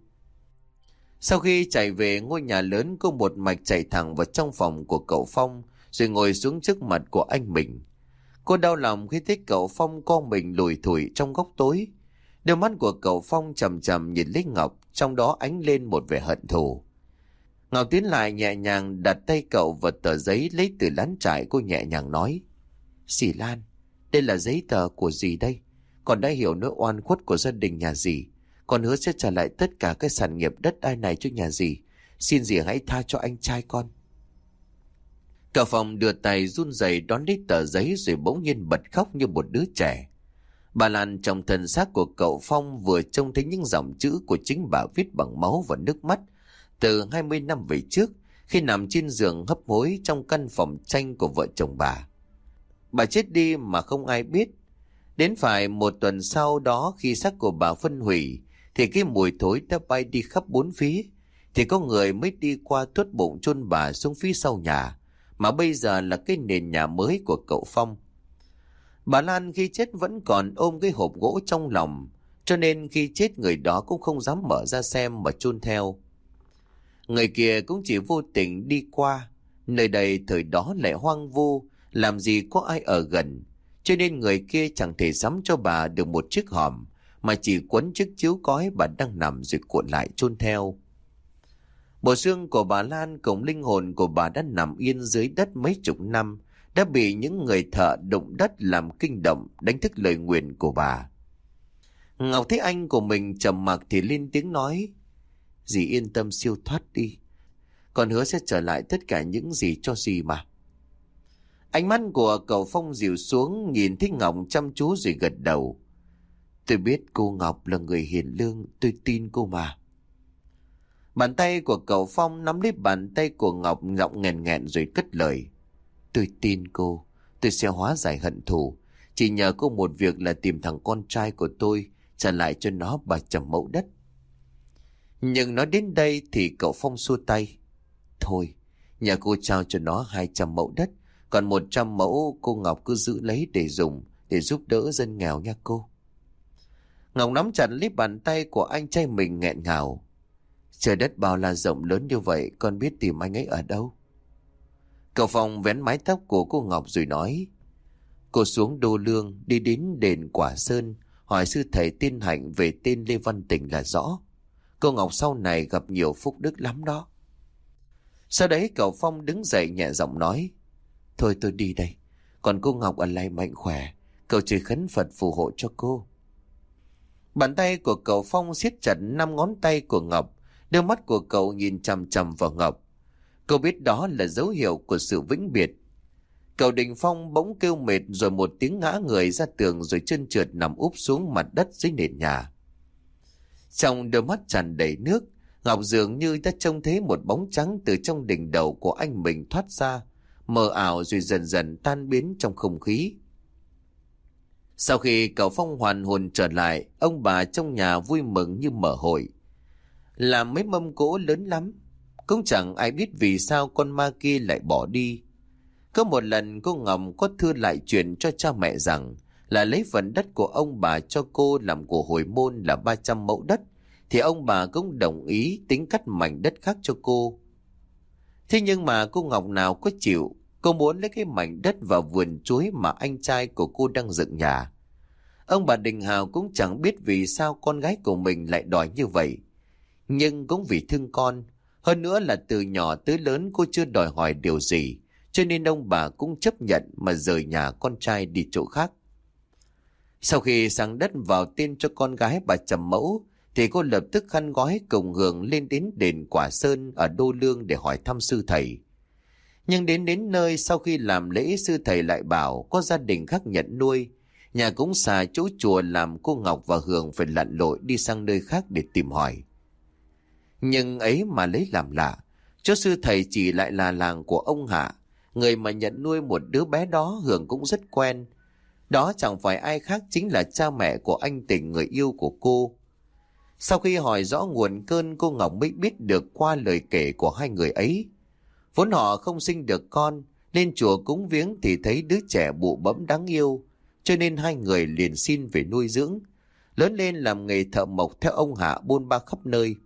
Sau khi chạy về ngôi nhà lớn, cô một mạch chạy thẳng vào trong phòng của cậu Phong rồi ngồi xuống trước mặt của anh mình. Cô đau lòng khi thấy cậu Phong co mình lủi thủi trong góc tối. Đôi mắt của cậu Phong chằm chằm nhìn lấy Ngọc, trong đó ánh lên một vẻ hận thù. Ngọc tiến lại nhẹ nhàng đặt tay cậu vào tờ giấy lấy từ lán trại. Cô nhẹ nhàng nói: Dì Lan, đây là giấy tờ của dì đây. Con đã hiểu nỗi oan khuất của gia đình nhà dì. Con hứa sẽ trả lại tất cả cái sản nghiệp đất đai này cho nhà dì. Xin dì hãy tha cho anh trai con. Cậu Phong đưa tay run rẩy đón lấy tờ giấy rồi bỗng nhiên bật khóc như một đứa trẻ. Bà Lan trong thân xác của cậu Phong vừa trông thấy những dòng chữ của chính bà viết bằng máu và nước mắt từ hai mươi năm về trước, khi nằm trên giường hấp hối trong căn phòng tranh của vợ chồng bà. Bà chết đi mà không ai biết. Đến phải một tuần sau đó, khi xác của bà phân hủy thì cái mùi thối đã bay đi khắp bốn phía, thì có người mới đi qua tuốt bụng chôn bà xuống phía sau nhà, mà bây giờ là cái nền nhà mới của cậu Phong. Bà Lan khi chết vẫn còn ôm cái hộp gỗ trong lòng, cho nên khi chết người đó cũng không dám mở ra xem mà chôn theo. Người kia cũng chỉ vô tình đi qua, nơi đây thời đó lại hoang vu, làm gì có ai ở gần, cho nên người kia chẳng thể sắm cho bà được một chiếc hòm, mà chỉ quấn chiếc chiếu cói bà đang nằm rồi cuộn lại chôn theo. Bộ xương của bà Lan cùng linh hồn của bà đã nằm yên dưới đất mấy chục năm, đã bị những người thợ động đất làm kinh động, đánh thức lời nguyền của bà. Ngọc thấy anh của mình trầm mặc thì lên tiếng nói: "Dì yên tâm siêu thoát đi, con hứa sẽ trở lại tất cả những gì cho dì mà." Ánh mắt của cậu Phong dịu xuống, nhìn thấy Ngọc chăm chú rồi gật đầu: "Tôi biết cô Ngọc là người hiền lương, tôi tin cô mà." Bàn tay của cậu Phong nắm lấy bàn tay của Ngọc, giọng nghẹn nghẹn rồi cất lời: "Tôi tin cô, tôi sẽ hóa giải hận thù. Chỉ nhờ cô một việc là tìm thằng con trai của tôi, trả lại cho nó ba trăm mẫu đất." Nhưng nói đến đây thì cậu Phong xua tay: "Thôi, nhà cô trao cho nó hai trăm mẫu đất, còn một trăm mẫu cô Ngọc cứ giữ lấy để dùng, để giúp đỡ dân nghèo nha cô." Ngọc nắm chặt lấy bàn tay của anh trai mình nghẹn ngào: "Trời đất bao la rộng lớn như vậy, con biết tìm anh ấy ở đâu?" Cậu Phong vén mái tóc của cô Ngọc rồi nói: "Cô xuống Đô Lương, đi đến đền Quả Sơn, hỏi sư thầy tên Hạnh về tên Lê Văn Tỉnh là rõ. Cô Ngọc sau này gặp nhiều phúc đức lắm đó." Sau đấy cậu Phong đứng dậy nhẹ giọng nói: "Thôi tôi đi đây, còn cô Ngọc ở lại mạnh khỏe, cậu chỉ khấn Phật phù hộ cho cô." Bàn tay của cậu Phong siết chặt năm ngón tay của Ngọc, đôi mắt của cậu nhìn chằm chằm vào Ngọc. Cậu biết đó là dấu hiệu của sự vĩnh biệt. Cậu Đình Phong bỗng kêu mệt rồi một tiếng ngã người ra tường, rồi chân trượt nằm úp xuống mặt đất dưới nền nhà. Trong đôi mắt tràn đầy nước, Ngọc dường như đã trông thấy một bóng trắng từ trong đỉnh đầu của anh mình thoát ra, mờ ảo rồi dần dần tan biến trong không khí. Sau khi cậu Phong hoàn hồn trở lại, ông bà trong nhà vui mừng như mở hội. Làm mấy mâm cỗ lớn lắm, cũng chẳng ai biết vì sao con ma kia lại bỏ đi. Có một lần cô Ngọc có thưa lại chuyện cho cha mẹ rằng là lấy phần đất của ông bà cho cô làm của hồi môn là ba trăm mẫu đất, thì ông bà cũng đồng ý tính cắt mảnh đất khác cho cô. Thế nhưng mà cô Ngọc nào có chịu, cô muốn lấy cái mảnh đất và vườn chuối mà anh trai của cô đang dựng nhà. Ông bà Đình Hào cũng chẳng biết vì sao con gái của mình lại đòi như vậy, nhưng cũng vì thương con, hơn nữa là từ nhỏ tới lớn cô chưa đòi hỏi điều gì, cho nên ông bà cũng chấp nhận mà rời nhà con trai đi chỗ khác. Sau khi sang đất vào tên cho con gái bà Trầm Mẫu, thì cô lập tức khăn gói cùng Hường lên đến đền Quả Sơn ở Đô Lương để hỏi thăm sư thầy. Nhưng đến đến nơi, sau khi làm lễ, sư thầy lại bảo có gia đình khác nhận nuôi, nhà cũng xà chỗ chùa, làm cô Ngọc và Hường phải lặn lội đi sang nơi khác để tìm hỏi. Nhưng ấy mà lấy làm lạ, chỗ sư thầy chỉ lại là làng của ông Hạ, người mà nhận nuôi một đứa bé đó Hường cũng rất quen. Đó chẳng phải ai khác chính là cha mẹ của anh Tỉnh, người yêu của cô. Sau khi hỏi rõ nguồn cơn, cô Ngọc mới biết được qua lời kể của hai người ấy. Vốn họ không sinh được con, lên chùa cúng viếng thì thấy đứa trẻ bụ bẫm đáng yêu, cho nên hai người liền xin về nuôi dưỡng. Lớn lên làm nghề thợ mộc theo ông Hạ, buôn ba khắp nơi.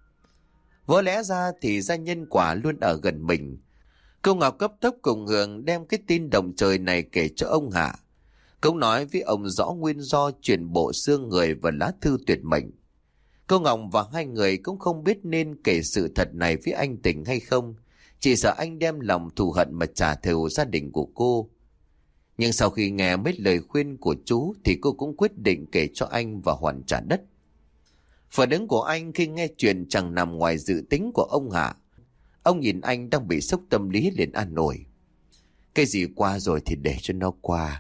Vỡ lẽ ra thì gia nhân Quả luôn ở gần mình. Cô Ngọc cấp tốc cùng Hường đem cái tin động trời này kể cho ông Hạ. Cũng nói với ông rõ nguyên do chuyển bộ xương người và lá thư tuyệt mệnh. Cô Ngọc và hai người cũng không biết nên kể sự thật này với anh Tỉnh hay không, chỉ sợ anh đem lòng thù hận mà trả thù gia đình của cô. Nhưng sau khi nghe mấy lời khuyên của chú thì cô cũng quyết định kể cho anh và hoàn trả đất. Phản ứng của anh khi nghe chuyện chẳng nằm ngoài dự tính của ông Hạ. Ông nhìn anh đang bị sốc tâm lý liền an ủi: "Cái gì qua rồi thì để cho nó qua.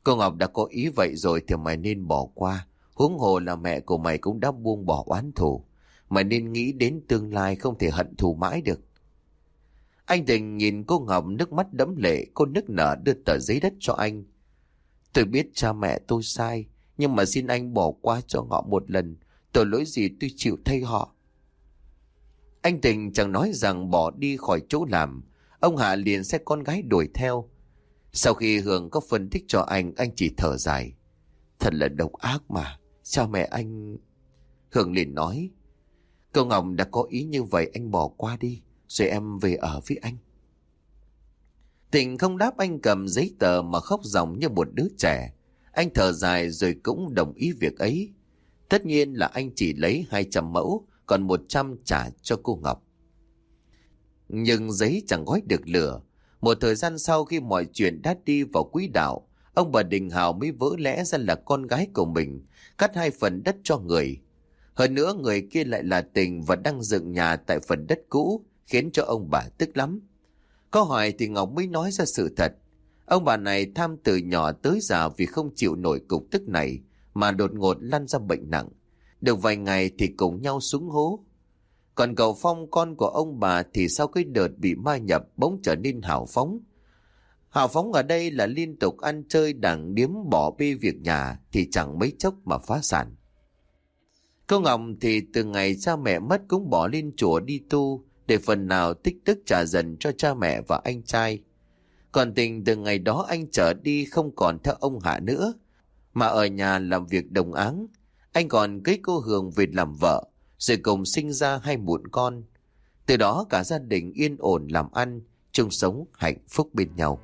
Cô Ngọc đã có ý vậy rồi thì mày nên bỏ qua. Huống hồ là mẹ của mày cũng đã buông bỏ oán thù. Mày nên nghĩ đến tương lai, không thể hận thù mãi được. Anh Tình nhìn cô Ngọc, nước mắt đẫm lệ. Cô nức nở đưa tờ giấy đất cho anh. Tôi biết cha mẹ tôi sai, nhưng mà xin anh bỏ qua cho họ một lần. Tội lỗi gì tôi chịu thay họ. Anh Tình chẳng nói rằng bỏ đi khỏi chỗ làm. Ông Hạ liền xe con gái đuổi theo. Sau khi Hường có phân tích cho anh, anh chỉ thở dài. Thật là độc ác mà, cha mẹ anh... Hường liền nói, cô Ngọc đã có ý như vậy, anh bỏ qua đi, rồi em về ở với anh. Tình không đáp, anh cầm giấy tờ mà khóc ròng như một đứa trẻ. Anh thở dài rồi cũng đồng ý việc ấy. Tất nhiên là anh chỉ lấy hai trăm mẫu, còn một trăm trả cho cô Ngọc. Nhưng giấy chẳng gói được lửa. Một thời gian sau, khi mọi chuyện đã đi vào quỹ đạo, ông bà Đình Hào mới vỡ lẽ ra là con gái của mình cắt hai phần đất cho người. Hơn nữa người kia lại là Tình và đang dựng nhà tại phần đất cũ, khiến cho ông bà tức lắm. Có hỏi thì Ngọc mới nói ra sự thật. Ông bà này tham từ nhỏ tới già vì không chịu nổi cục tức này mà đột ngột lăn ra bệnh nặng. Được vài ngày thì cùng nhau xuống hố. Còn cậu Phong, con của ông bà, thì sau cái đợt bị ma nhập bỗng trở nên hào phóng. Hào phóng ở đây là liên tục ăn chơi đảng điếm, bỏ bê việc nhà, thì chẳng mấy chốc mà phá sản. Cô Ngọc thì từ ngày cha mẹ mất cũng bỏ lên chùa đi tu, để phần nào tích đức trả dần cho cha mẹ và anh trai. Còn Tình từ ngày đó anh trở đi không còn theo ông Hạ nữa, mà ở nhà làm việc đồng áng. Anh còn cưới cô Hường về làm vợ, rồi cùng sinh ra hai mụn con. Từ đó cả gia đình yên ổn làm ăn, chung sống hạnh phúc bên nhau.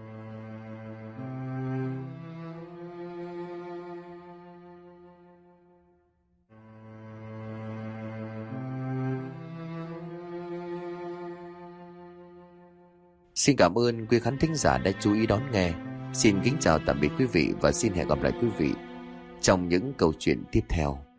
Xin cảm ơn quý khán thính giả đã chú ý đón nghe. Xin kính chào tạm biệt quý vị và xin hẹn gặp lại quý vị trong những câu chuyện tiếp theo.